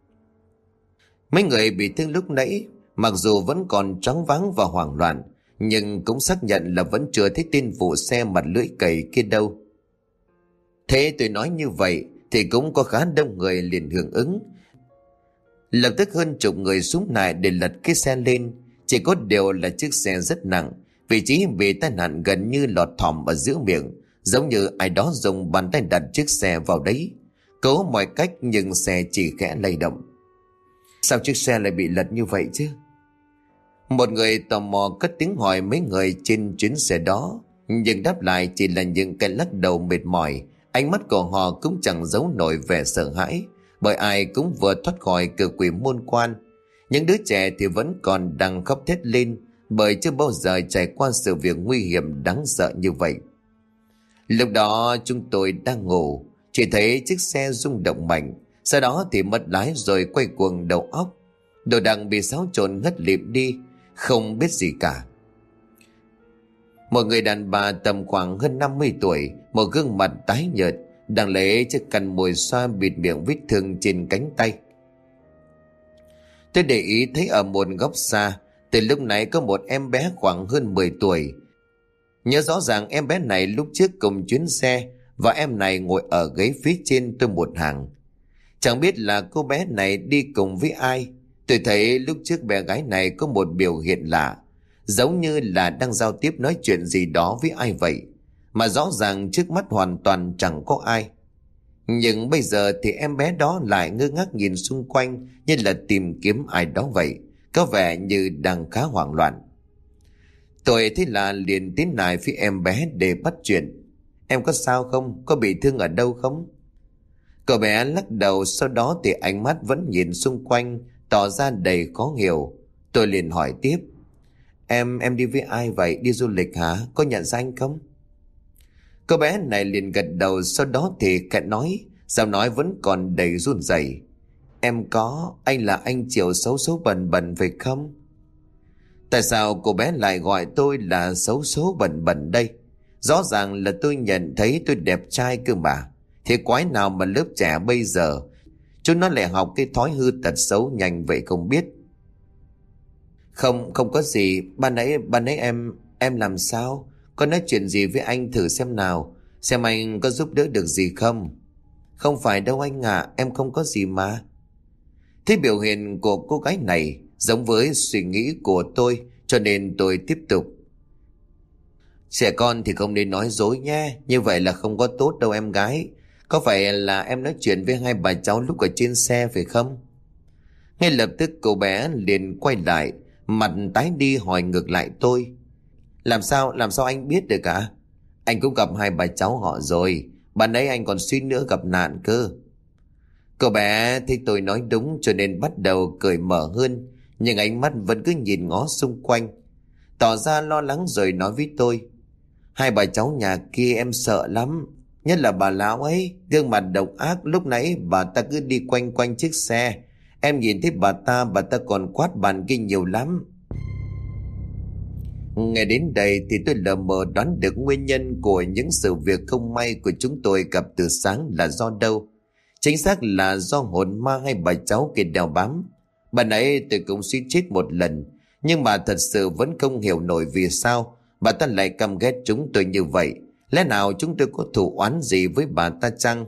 Speaker 1: Mấy người bị thương lúc nãy mặc dù vẫn còn choáng váng và hoảng loạn, nhưng cũng xác nhận là vẫn chưa thấy tên vụ xe mặt lưỡi cày kia đâu. Thế tôi nói như vậy thì cũng có khá đông người liền hưởng ứng. Lập tức hơn chục người xúm lại để lật cái xe lên. Chỉ có điều là chiếc xe rất nặng, vị trí bị tai nạn gần như lọt thỏm ở giữa miệng, giống như ai đó dùng bàn tay đặt chiếc xe vào đấy. Cố mọi cách nhưng xe chỉ khẽ lay động. Sao chiếc xe lại bị lật như vậy chứ? Một người tò mò cất tiếng hỏi mấy người trên chuyến xe đó, nhưng đáp lại chỉ là những cái lắc đầu mệt mỏi. Ánh mắt của họ cũng chẳng giấu nổi vẻ sợ hãi, bởi ai cũng vừa thoát khỏi cửa quỷ môn quan. Những đứa trẻ thì vẫn còn đang khóc thét lên, bởi chưa bao giờ trải qua sự việc nguy hiểm đáng sợ như vậy. Lúc đó chúng tôi đang ngủ, chỉ thấy chiếc xe rung động mạnh, sau đó thì mất lái rồi quay cuồng đầu óc. Đồ đạc bị xáo trộn ngất lịm đi, không biết gì cả. Một người đàn bà tầm khoảng hơn 50 tuổi, một gương mặt tái nhợt, đang lấy chiếc khăn mùi xoa bịt miệng vết thương trên cánh tay. Tôi để ý thấy ở một góc xa, từ lúc nãy có một em bé khoảng hơn 10 tuổi. Nhớ rõ ràng em bé này lúc trước cùng chuyến xe, và em này ngồi ở ghế phía trên tôi một hàng. Chẳng biết là cô bé này đi cùng với ai. Tôi thấy lúc trước bé gái này có một biểu hiện lạ, giống như là đang giao tiếp nói chuyện gì đó với ai vậy, mà rõ ràng trước mắt hoàn toàn chẳng có ai. Nhưng bây giờ thì em bé đó lại ngơ ngác nhìn xung quanh như là tìm kiếm ai đó vậy, có vẻ như đang khá hoảng loạn. Tôi thế là liền tiến lại phía em bé để bắt chuyện. Em có sao không? Có bị thương ở đâu không? Cậu bé lắc đầu, sau đó thì ánh mắt vẫn nhìn xung quanh, tỏ ra đầy khó hiểu. Tôi liền hỏi tiếp. Em đi với ai vậy? Đi du lịch hả? Có nhận ra anh không? Cô bé này liền gật đầu, sau đó thì khẽ nói, giọng nói vẫn còn đầy run rẩy. Em có, anh là anh Triệu xấu số bẩn bẩn phải không? Tại sao cô bé lại gọi tôi là xấu số bẩn bẩn đây? Rõ ràng là tôi nhận thấy tôi đẹp trai cơ mà. Thế quái nào mà lớp trẻ bây giờ chúng nó lại học cái thói hư tật xấu nhanh vậy không biết. Không có gì. Ban nãy em làm sao? Có nói chuyện gì với anh thử xem nào, xem anh có giúp đỡ được gì không. Không phải đâu anh ạ, em không có gì mà. Thế biểu hiện của cô gái này giống với suy nghĩ của tôi, cho nên tôi tiếp tục. Trẻ con thì không nên nói dối nhé, như vậy là không có tốt đâu em gái. Có phải là em nói chuyện với hai bà cháu lúc ở trên xe phải không? Ngay lập tức cô bé liền quay lại, mặt tái đi hỏi ngược lại tôi. Làm sao anh biết được cả? Anh cũng gặp hai bà cháu họ rồi, bạn ấy anh còn suýt nữa gặp nạn cơ. Cô bé thấy tôi nói đúng cho nên bắt đầu cởi mở hơn, nhưng ánh mắt vẫn cứ nhìn ngó xung quanh. tỏ ra lo lắng rồi nói với tôi: Hai bà cháu nhà kia em sợ lắm, nhất là bà lão ấy, gương mặt độc ác. Lúc nãy bà ta cứ đi quanh quanh chiếc xe, em nhìn thấy bà ta còn quát bàn kia nhiều lắm. Nghe đến đây thì tôi lờ mờ đoán được nguyên nhân của những sự việc không may của chúng tôi gặp từ sáng là do đâu. Chính xác là do hồn ma hay bà cháu kia đeo bám. Bà nãy tôi cũng suýt chết một lần, nhưng mà thật sự vẫn không hiểu nổi vì sao bà ta lại căm ghét chúng tôi như vậy. Lẽ nào chúng tôi có thù oán gì với bà ta chăng?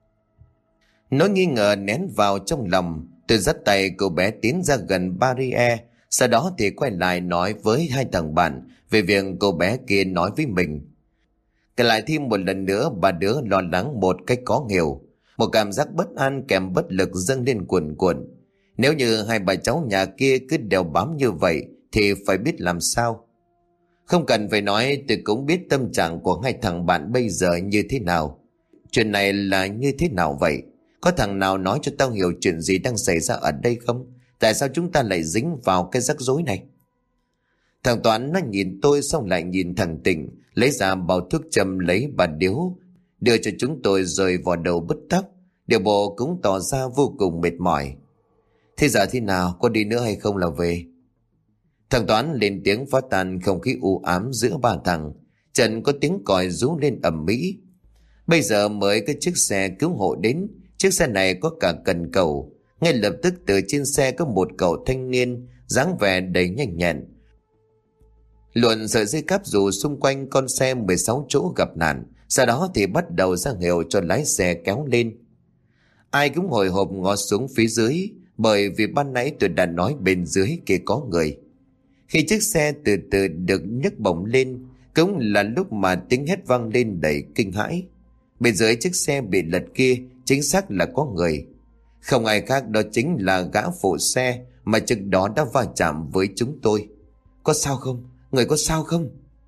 Speaker 1: Nỗi nghi ngờ nén vào trong lòng, tôi dắt tay cô bé tiến ra gần barrier. Sau đó thì quay lại nói với hai thằng bạn về việc cô bé kia nói với mình. Kể lại thêm một lần nữa, ba đứa lo lắng một cách khó hiểu. Một cảm giác bất an kèm bất lực dâng lên cuồn cuộn. Nếu như hai bà cháu nhà kia cứ đeo bám như vậy thì phải biết làm sao. Không cần phải nói, tôi cũng biết tâm trạng của hai thằng bạn bây giờ như thế nào. Chuyện này là như thế nào vậy? Có thằng nào nói cho tao hiểu chuyện gì đang xảy ra ở đây không? Tại sao chúng ta lại dính vào cái rắc rối này? Thằng Toán nó nhìn tôi xong lại nhìn thằng Tịnh, lấy ra bao thuốc châm lấy bà điếu, đưa cho chúng tôi rồi vò đầu bứt tóc. Điều bộ cũng tỏ ra vô cùng mệt mỏi. Thế giờ thế nào, có đi nữa hay không là về? Thằng Toán lên tiếng phá tan không khí u ám giữa ba thằng. Trần có tiếng còi rú lên ầm ĩ. Bây giờ mới cái chiếc xe cứu hộ đến. Chiếc xe này có cả cần cầu. Ngay lập tức từ trên xe có một cậu thanh niên dáng vẻ đầy nhanh nhẹn, luồn sợi dây cáp dù xung quanh con xe 16 chỗ gặp nạn. Sau đó thì bắt đầu ra hiệu cho lái xe kéo lên. Ai cũng hồi hộp ngó xuống phía dưới, bởi vì ban nãy tôi đã nói bên dưới kia có người. Khi chiếc xe từ từ được nhấc bổng lên, cũng là lúc mà tiếng hét vang lên đầy kinh hãi. Bên dưới chiếc xe bị lật kia chính xác là có người. Không ai khác, đó chính là gã phụ xe mà trước đó đã va chạm với chúng tôi. Có sao không? Người có sao không?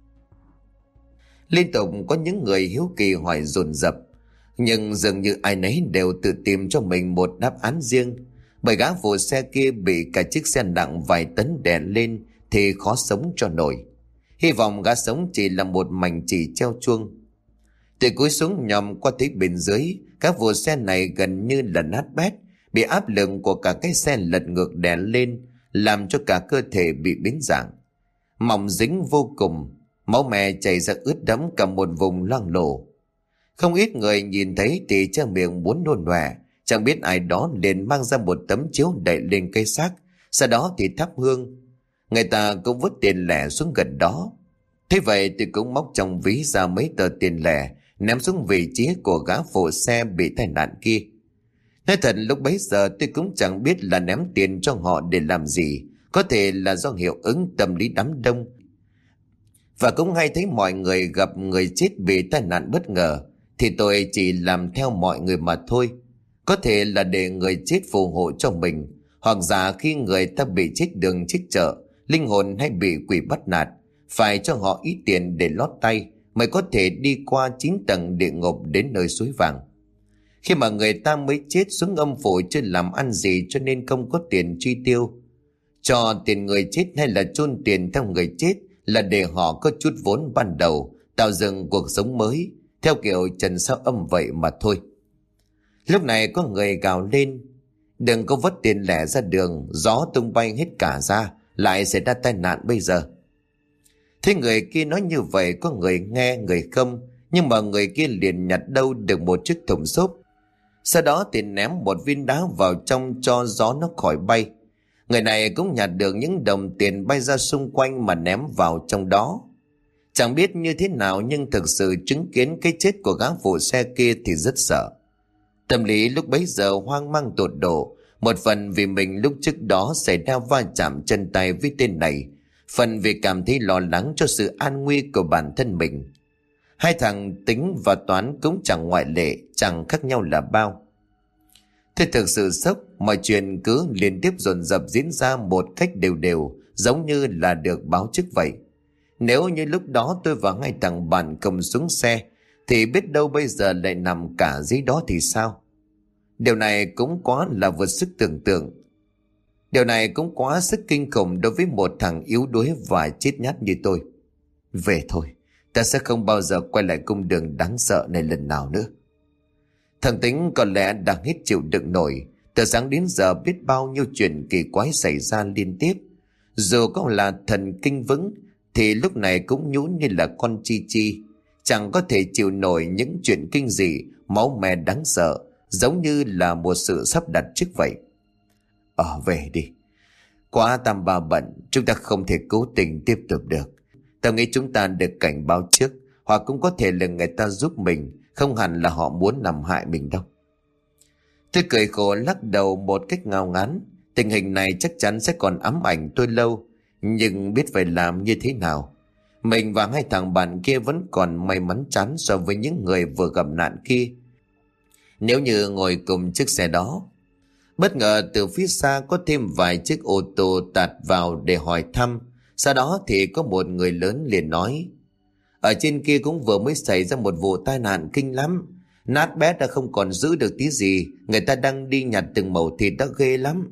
Speaker 1: Liên tục có những người hiếu kỳ hỏi dồn dập, nhưng dường như ai nấy đều tự tìm cho mình một đáp án riêng. Bởi gã phụ xe kia bị cả chiếc xe nặng vài tấn đè lên thì khó sống cho nổi. Hy vọng gã sống chỉ là một mảnh chỉ treo chuông. Từ cúi xuống nhòm qua thấy bên dưới, các vụ xe này gần như là nát bét, bị áp lực của cả cái xe lật ngược đè lên, làm cho cả cơ thể bị biến dạng. Mỏng dính vô cùng, máu me chảy ra ướt đẫm cả một vùng loang lổ. Không ít người nhìn thấy thì che miệng muốn nôn ọe, chẳng biết ai đó liền mang ra một tấm chiếu đậy lên cây xác, sau đó thì thắp hương. Người ta cũng vứt tiền lẻ xuống gần đó. Thế vậy tôi cũng móc trong ví ra mấy tờ tiền lẻ, ném xuống vị trí của gã phụ xe bị tai nạn kia. Nói thật lúc bấy giờ tôi cũng chẳng biết là ném tiền cho họ để làm gì. Có thể là do hiệu ứng tâm lý đám đông. Và cũng hay thấy mọi người gặp người chết bị tai nạn bất ngờ, thì tôi chỉ làm theo mọi người mà thôi. Có thể là để người chết phù hộ cho mình, hoặc giả khi người ta bị chết đường chết chợ, linh hồn hay bị quỷ bắt nạt, phải cho họ ít tiền để lót tay mới có thể đi qua 9 tầng địa ngục đến nơi suối vàng. Khi mà người ta mới chết xuống âm phủ chưa làm ăn gì cho nên không có tiền chi tiêu. Cho tiền người chết hay là chôn tiền theo người chết là để họ có chút vốn ban đầu, tạo dựng cuộc sống mới, theo kiểu trần sao âm vậy mà thôi. Lúc này có người gào lên, đừng có vứt tiền lẻ ra đường, gió tung bay hết cả ra, lại xảy ra tai nạn bây giờ. Thế người kia nói như vậy, có người nghe người không, nhưng mà người kia liền nhặt đâu được một chiếc thùng xốp. Sau đó thì ném một viên đá vào trong cho gió nó khỏi bay. Người này cũng nhặt được những đồng tiền bay ra xung quanh mà ném vào trong đó. Chẳng biết như thế nào nhưng thực sự chứng kiến cái chết của gã phụ xe kia thì rất sợ. Tâm lý lúc bấy giờ hoang mang tột độ, một phần vì mình lúc trước đó xảy ra va chạm chân tay với tên này, phần vì cảm thấy lo lắng cho sự an nguy của bản thân mình. Hai thằng Tính và Toán cũng chẳng ngoại lệ, chẳng khác nhau là bao. Thế thực sự sốc, mọi chuyện cứ liên tiếp dồn dập diễn ra một cách đều đều, giống như là được báo trước vậy. Nếu như lúc đó tôi và hai thằng bạn cầm xuống xe, thì biết đâu bây giờ lại nằm cả dưới đó thì sao? Điều này cũng quá là vượt sức tưởng tượng. Điều này cũng quá sức kinh khủng đối với một thằng yếu đuối và chết nhát như tôi. Về thôi, ta sẽ không bao giờ quay lại cung đường đáng sợ này lần nào nữa. Thằng Tính có lẽ đang hết chịu đựng nổi. Từ sáng đến giờ biết bao nhiêu chuyện kỳ quái xảy ra liên tiếp. Dù có là thần kinh vững thì lúc này cũng nhũn như là con chi chi. Chẳng có thể chịu nổi những chuyện kinh dị, máu me đáng sợ, giống như là một sự sắp đặt trước vậy. Về đi. Quá tam ba bận, chúng ta không thể cố tình tiếp tục được. Tao nghĩ chúng ta được cảnh báo trước, hoặc cũng có thể là người ta giúp mình, không hẳn là họ muốn làm hại mình đâu. Tôi cười khổ lắc đầu một cách ngao ngán. Tình hình này chắc chắn sẽ còn ám ảnh tôi lâu, nhưng biết phải làm như thế nào. Mình và hai thằng bạn kia vẫn còn may mắn chán so với những người vừa gặp nạn kia. Nếu như ngồi cùng chiếc xe đó, bất ngờ từ phía xa có thêm vài chiếc ô tô tạt vào để hỏi thăm. Sau đó thì có một người lớn liền nói: ở trên kia cũng vừa mới xảy ra một vụ tai nạn kinh lắm. Nát bét đã không còn giữ được tí gì. Người ta đang đi nhặt từng mẩu thịt đã ghê lắm.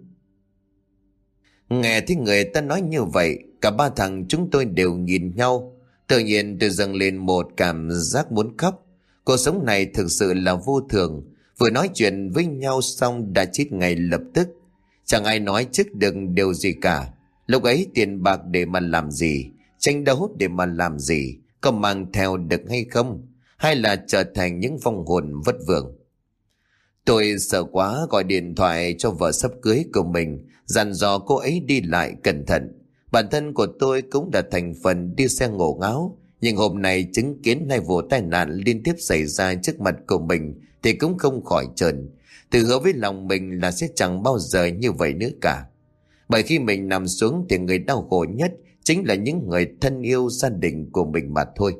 Speaker 1: Nghe thấy người ta nói như vậy, cả ba thằng chúng tôi đều nhìn nhau. Tự nhiên tôi dâng lên một cảm giác muốn khóc. Cuộc sống này thực sự là vô thường. Vừa nói chuyện với nhau xong đã chết ngay lập tức. Chẳng ai nói trước được điều gì cả. Lúc ấy tiền bạc để mà làm gì, tranh đấu để mà làm gì, có mang theo được hay không, hay là trở thành những vong hồn vất vưởng. Tôi sợ quá, gọi điện thoại cho vợ sắp cưới của mình, dặn dò cô ấy đi lại cẩn thận. Bản thân của tôi cũng đã thành phần đi xe ngổ ngáo, nhưng hôm nay chứng kiến hai vụ tai nạn liên tiếp xảy ra trước mặt của mình thì cũng không khỏi chờn. Tự hứa với lòng mình là sẽ chẳng bao giờ như vậy nữa cả. Bởi khi mình nằm xuống thì người đau khổ nhất chính là những người thân yêu gia đình của mình mà thôi.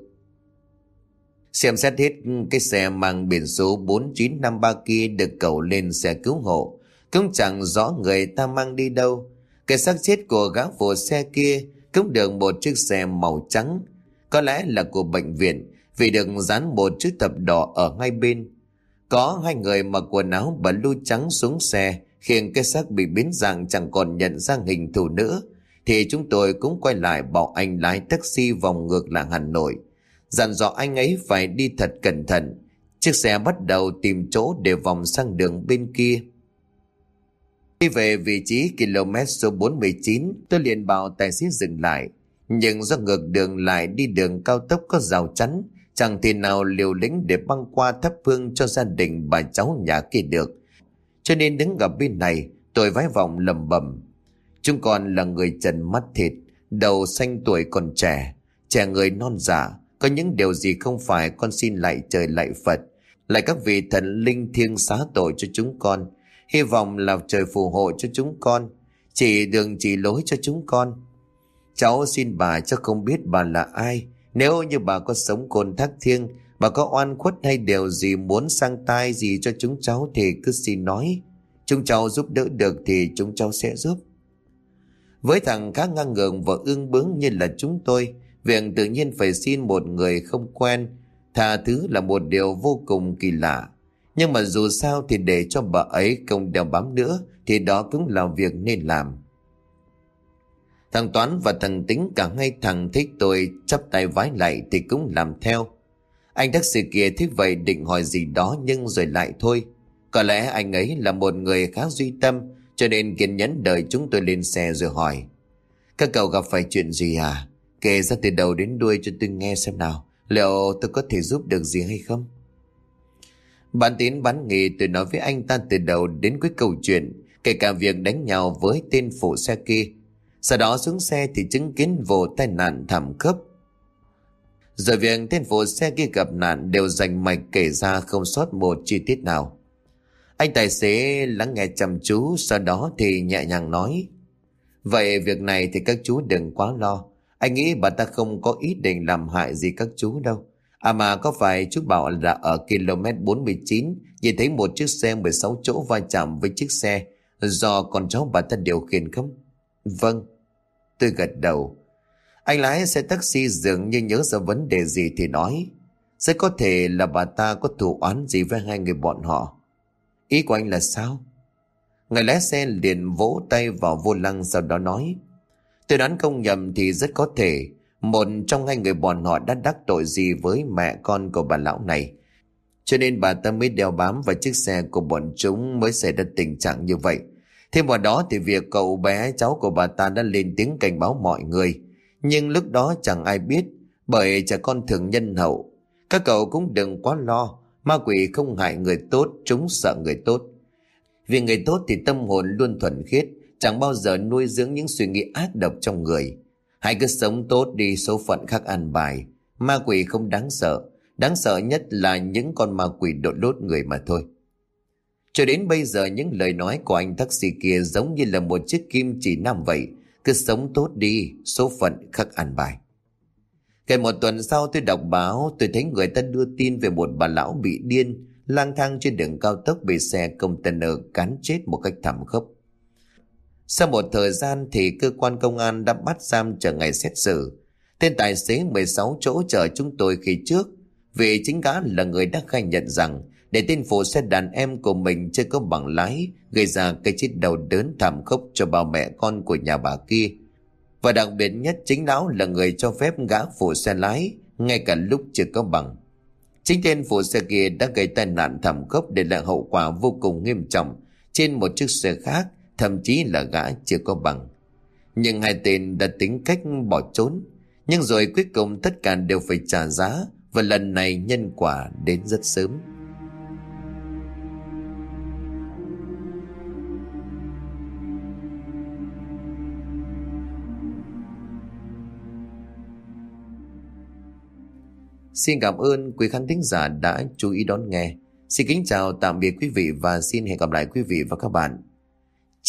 Speaker 1: Xem xét hết, cái xe mang biển số 4953 kia được cẩu lên xe cứu hộ, cũng chẳng rõ người ta mang đi đâu. Cái xác chết của gã phụ xe kia cũng được một chiếc xe màu trắng, có lẽ là của bệnh viện, vì được dán một chữ thập đỏ ở hai bên. Có hai người mặc quần áo blue trắng xuống xe, khiến cái xác bị biến dạng chẳng còn nhận ra hình thù nữa, thì chúng tôi cũng quay lại bảo anh lái taxi vòng ngược lại Hà Nội, dặn dò anh ấy phải đi thật cẩn thận. Chiếc xe bắt đầu tìm chỗ để vòng sang đường bên kia. Khi về vị trí km số 49, tôi liền bảo tài xế dừng lại. Nhưng do ngược đường lại đi đường cao tốc có rào chắn, chẳng thể nào liều lĩnh để băng qua thắp hương cho gia đình bà cháu nhà kia được. Cho nên đứng gặp bên này, tôi vái vọng lẩm bẩm: chúng con là người trần mắt thịt, đầu xanh tuổi còn trẻ, trẻ người non dạ. Có những điều gì không phải, con xin lạy trời lạy Phật, lạy các vị thần linh thiêng xá tội cho chúng con. Hy vọng là trời phù hộ cho chúng con, chỉ đường chỉ lối cho chúng con. Cháu xin bà, cháu không biết bà là ai. Nếu như bà có sống cồn thác thiêng, bà có oan khuất hay điều gì muốn sang tai gì cho chúng cháu thì cứ xin nói. Chúng cháu giúp đỡ được thì chúng cháu sẽ giúp. Với thằng khác ngang ngược và ương bướng như là chúng tôi, việc tự nhiên phải xin một người không quen tha thứ là một điều vô cùng kỳ lạ. Nhưng mà dù sao thì để cho bà ấy không đeo bám nữa thì đó cũng là việc nên làm. Thằng Toán và thằng Tính, cả hai thằng thích tôi chắp tay vái lại thì cũng làm theo. Anh taxi kia thích vậy định hỏi gì đó nhưng rồi lại thôi. Có lẽ anh ấy là một người khá duy tâm, cho nên kiên nhẫn đợi chúng tôi lên xe rồi hỏi: các cậu gặp phải chuyện gì à? Kể ra từ đầu đến đuôi cho tôi nghe xem nào, liệu tôi có thể giúp được gì hay không? Bán tín bán nghi tôi nói với anh ta từ đầu đến cuối câu chuyện, kể cả việc đánh nhau với tên phụ xe kia. Sau đó xuống xe thì chứng kiến vụ tai nạn thảm khốc. Rồi việc tên phụ xe kia gặp nạn đều rành mạch kể ra không sót một chi tiết nào. Anh tài xế lắng nghe chăm chú, sau đó thì nhẹ nhàng nói: vậy việc này thì các chú đừng quá lo. Anh nghĩ bà ta không có ý định làm hại gì các chú đâu. À mà có phải chú bảo là ở km 49 nhìn thấy một chiếc xe 16 chỗ va chạm với chiếc xe do con cháu bà ta điều khiển không? Vâng, tôi gật đầu. Anh lái xe taxi dường như nhớ ra vấn đề gì thì nói: rất có thể là bà ta có thù oán gì với hai người bọn họ. Ý của anh là sao? Người lái xe liền vỗ tay vào vô lăng, sau đó nói: tôi đoán không nhầm thì rất có thể một trong hai người bọn họ đã đắc tội gì với mẹ con của bà lão này, cho nên bà ta mới đeo bám vào chiếc xe của bọn chúng, mới xảy ra tình trạng như vậy. Thêm vào đó thì việc cậu bé cháu của bà ta đã lên tiếng cảnh báo mọi người, nhưng lúc đó chẳng ai biết, bởi trẻ con thường nhân hậu. Các cậu cũng đừng quá lo, ma quỷ không hại người tốt, chúng sợ người tốt. Vì người tốt thì tâm hồn luôn thuần khiết, chẳng bao giờ nuôi dưỡng những suy nghĩ ác độc trong người. Hãy cứ sống tốt đi, số phận khắc ăn bài. Ma quỷ không đáng sợ nhất là những con ma quỷ đội lốt người mà thôi. Cho đến bây giờ những lời nói của anh taxi kia giống như là một chiếc kim chỉ nam vậy. Cứ sống tốt đi, số phận khắc ăn bài. Gần một tuần sau tôi đọc báo, tôi thấy người ta đưa tin về một bà lão bị điên, lang thang trên đường cao tốc bị xe container cán chết một cách thảm khốc. Sau một thời gian thì cơ quan công an đã bắt giam chờ ngày xét xử. Tên tài xế 16 chỗ chở chúng tôi khi trước, vì chính gã là người đã khai nhận rằng để tên phụ xe đàn em của mình chưa có bằng lái, gây ra cái chết đau đớn thảm khốc cho ba mẹ con của nhà bà kia. Và đặc biệt nhất, chính lão là người cho phép gã phụ xe lái ngay cả lúc chưa có bằng. Chính tên phụ xe kia đã gây tai nạn thảm khốc để lại hậu quả vô cùng nghiêm trọng trên một chiếc xe khác, thậm chí là gã chưa có bằng. Nhưng hai tên đã tính cách bỏ trốn, nhưng rồi cuối cùng tất cả đều phải trả giá, và lần này nhân quả đến rất sớm. Xin cảm ơn quý khán thính giả đã chú ý đón nghe. Xin kính chào tạm biệt quý vị và xin hẹn gặp lại quý vị và các bạn